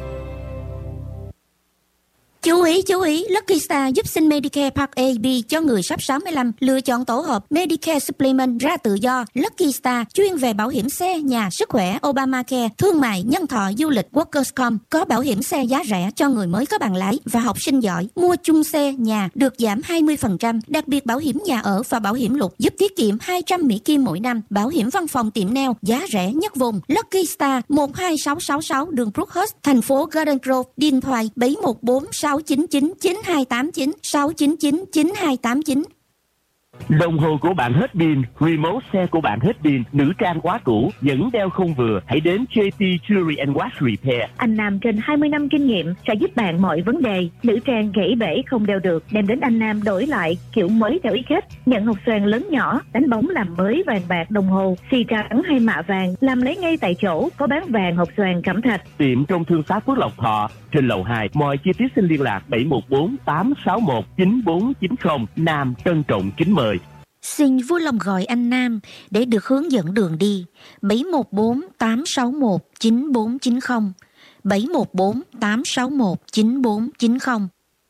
Chú ý, chú ý, Lucky Star giúp xin Medicare Part A, B cho người sắp sáu mươi lăm lựa chọn tổ hợp Medicare Supplement ra tự do. Lucky Star chuyên về bảo hiểm xe, nhà, sức khỏe, Obamacare, thương mại, nhân thọ, du lịch, Workers Comp. Có bảo hiểm xe giá rẻ cho người mới có bằng lái và học sinh giỏi. Mua chung xe, nhà được giảm hai mươi phần trăm. Đặc biệt bảo hiểm nhà ở và bảo hiểm lục giúp tiết kiệm hai trăm Mỹ Kim mỗi năm. Bảo hiểm văn phòng tiệm nail giá rẻ nhất vùng. Lucky Star một hai sáu sáu sáu đường Brookhurst, thành phố Garden Grove. Điện thoại bảy một bốn sáu chín chín chín hai tám chín sáu chín chín chín hai tám chín. Đồng hồ của bạn hết pin, remote xe của bạn hết pin, nữ trang quá cũ, vẫn đeo không vừa, hãy đến gi tê Jewelry and Watch Repair. Anh Nam trên hai mươi năm kinh nghiệm sẽ giúp bạn mọi vấn đề. Nữ trang gãy bể không đeo được, đem đến anh Nam đổi lại kiểu mới theo ý khách. Nhận hộp xoàn lớn nhỏ, đánh bóng làm mới vàng bạc đồng hồ, xì trắng hay mạ vàng, làm lấy ngay tại chỗ. Có bán vàng hộp xoàn cẩm thạch. Tiệm Công Thương Xá Phước Lộc Thọ trên lầu hai. Mọi chi tiết xin liên lạc bảy một bốn tám sáu một chín bốn chín không. Nam trân trọng kính mời. Xin vui lòng gọi anh Nam để được hướng dẫn đường đi. bảy một bốn tám sáu một chín bốn chín không bảy một bốn tám sáu một chín bốn chín không.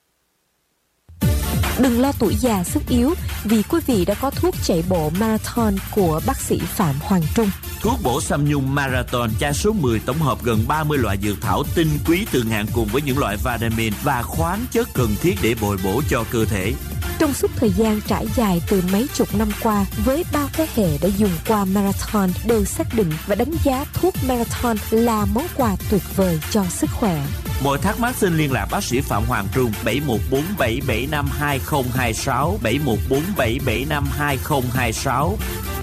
Đừng lo tuổi già sức yếu vì quý vị đã có thuốc chạy bộ marathon của bác sĩ Phạm Hoàng Trung. Thuốc bổ Sâm Nhung Marathon chai số mười tổng hợp gần ba mươi loại dược thảo tinh quý thượng hạng cùng với những loại vitamin và khoáng chất cần thiết để bồi bổ cho cơ thể. Trong suốt thời gian trải dài từ mấy chục năm qua, với bao thế hệ đã dùng qua Marathon đều xác định và đánh giá thuốc Marathon là món quà tuyệt vời cho sức khỏe. Mọi thắc mắc xin liên lạc bác sĩ Phạm Hoàng Trung bảy một bốn bảy bảy năm hai không hai sáu bảy một bốn bảy bảy năm hai không hai sáu.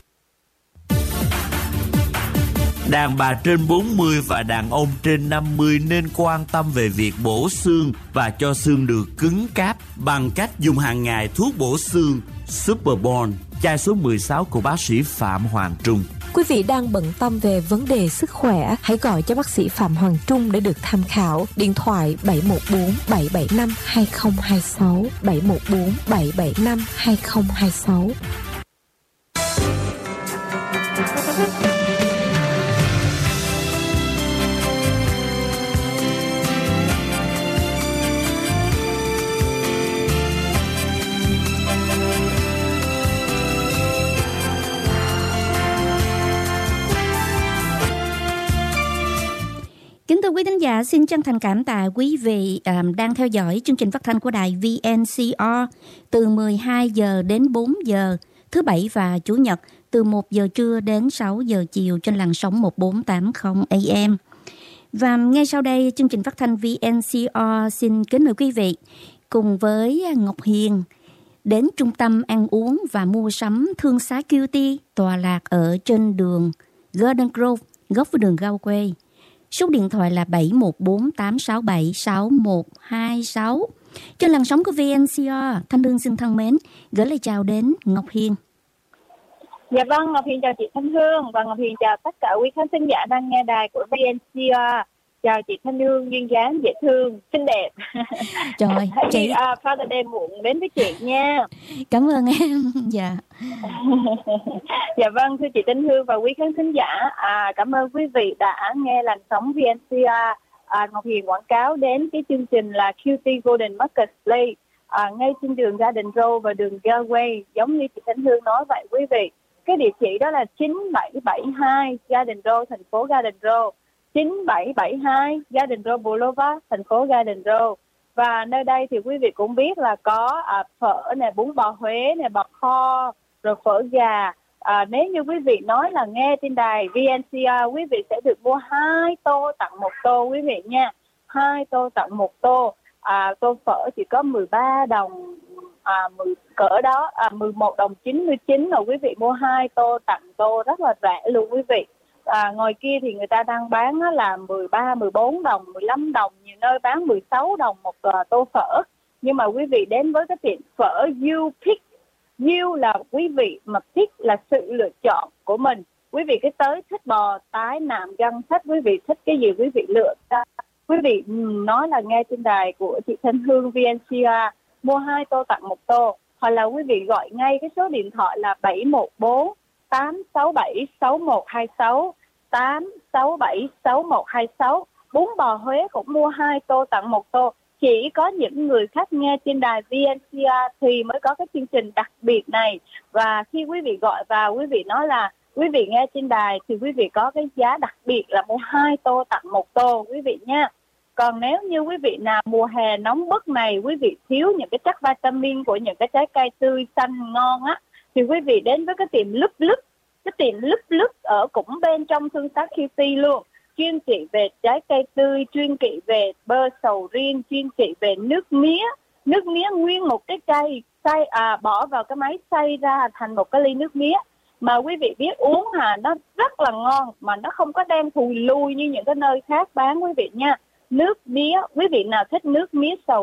Đàn bà trên bốn mươi và đàn ông trên năm mươi nên quan tâm về việc bổ xương và cho xương được cứng cáp bằng cách dùng hàng ngày thuốc bổ xương Superbond, chai số mười sáu của bác sĩ Phạm Hoàng Trung. Quý vị đang bận tâm về vấn đề sức khỏe, hãy gọi cho bác sĩ Phạm Hoàng Trung để được tham khảo. Điện thoại bảy một bốn bảy bảy năm hai không hai sáu bảy một bốn bảy bảy năm hai không hai sáu. Kính thưa quý thính giả, xin chân thành cảm tạ quý vị um, đang theo dõi chương trình phát thanh của đài vê en xê rờ từ mười hai giờ đến bốn giờ, thứ Bảy và Chủ nhật từ một giờ trưa đến sáu giờ chiều trên làn sóng một bốn tám không A M. Và ngay sau đây, chương trình phát thanh vê en xê rờ xin kính mời quý vị cùng với Ngọc Hiền đến trung tâm ăn uống và mua sắm Thương Xá Cutie tọa lạc ở trên đường Garden Grove, góc với đường Galway. Số điện thoại là bảy một bốn tám sáu bảy sáu một hai sáu. Trên làn sóng của vê en xê rờ, Thanh Hương xin thân mến gửi lời chào đến Ngọc Hiền. Dạ vâng, Ngọc Hiền chào chị Thanh Hương và Ngọc Hiền chào tất cả quý khán thính giả đang nghe đài của vê en xê rờ. Chào chị Thanh Hương, duyên dáng, dễ thương, xinh đẹp. Trời, chị à, Father Day muộn đến với chị nha. Cảm ơn em. Dạ. Dạ vâng, thưa chị Thanh Hương và quý khán thính giả, à, cảm ơn quý vị đã nghe làn sóng vê en xê rờ. À, Ngọc Hiền quảng cáo đến cái chương trình là Cutie Golden Marketplace à, ngay trên đường Garden Road và đường Galway, giống như chị Thanh Hương nói vậy quý vị. Cái địa chỉ đó là chín bảy bảy hai Garden Road, thành phố Garden Road. chín bảy bảy hai Garden Road Boulevard, thành phố Garden Road. Và nơi đây thì quý vị cũng biết là có à, phở nè, bún bò Huế nè, bò kho, rồi phở gà. À, nếu như quý vị nói là nghe trên đài vê en xê rờ, quý vị sẽ được mua hai tô tặng một tô quý vị nha. Hai tô tặng một tô. À, tô phở chỉ có mười ba đồng, à, mười, cỡ đó, à, mười một đồng chín mươi chín, rồi quý vị mua hai tô tặng tô rất là rẻ luôn quý vị. À, ngoài kia thì người ta đang bán á, là mười ba, mười bốn đồng, mười lăm đồng, nhiều nơi bán mười sáu đồng một uh, tô phở. Nhưng mà quý vị đến với cái tiệm phở You Pick, You là quý vị, mà Pick là sự lựa chọn của mình. Quý vị cứ tới thích bò, tái, nạm, găng sách, quý vị thích cái gì quý vị lựa ra. Quý vị nói là nghe trên đài của chị Thanh Hương vê en xê rờ, mua hai tô tặng một tô. Hoặc là quý vị gọi ngay cái số điện thoại là bảy một bốn tám sáu bảy sáu một hai sáu, tám sáu bảy sáu một hai sáu. Bún bò Huế cũng mua hai tô tặng một tô. Chỉ có những người khách nghe trên đài vê en xê rờ thì mới có cái chương trình đặc biệt này. Và khi quý vị gọi vào, quý vị nói là quý vị nghe trên đài thì quý vị có cái giá đặc biệt là mua hai tô tặng một tô quý vị nha. Còn nếu như quý vị nào mùa hè nóng bức này, quý vị thiếu những cái chất vitamin của những cái trái cây tươi xanh ngon á, thì quý vị đến với cái tiệm Lúp Lúp. Cái tiệm Lúp Lúp ở cũng bên trong thương xá quy tê luôn. Chuyên trị về trái cây tươi, chuyên trị về bơ sầu riêng, chuyên trị về nước mía. Nước mía nguyên một cái cây, xay, à, bỏ vào cái máy xay ra thành một cái ly nước mía. Mà quý vị biết uống hà, nó rất là ngon, mà nó không có đem thùi lùi như những cái nơi khác bán quý vị nha. Nước mía, quý vị nào thích nước mía sầu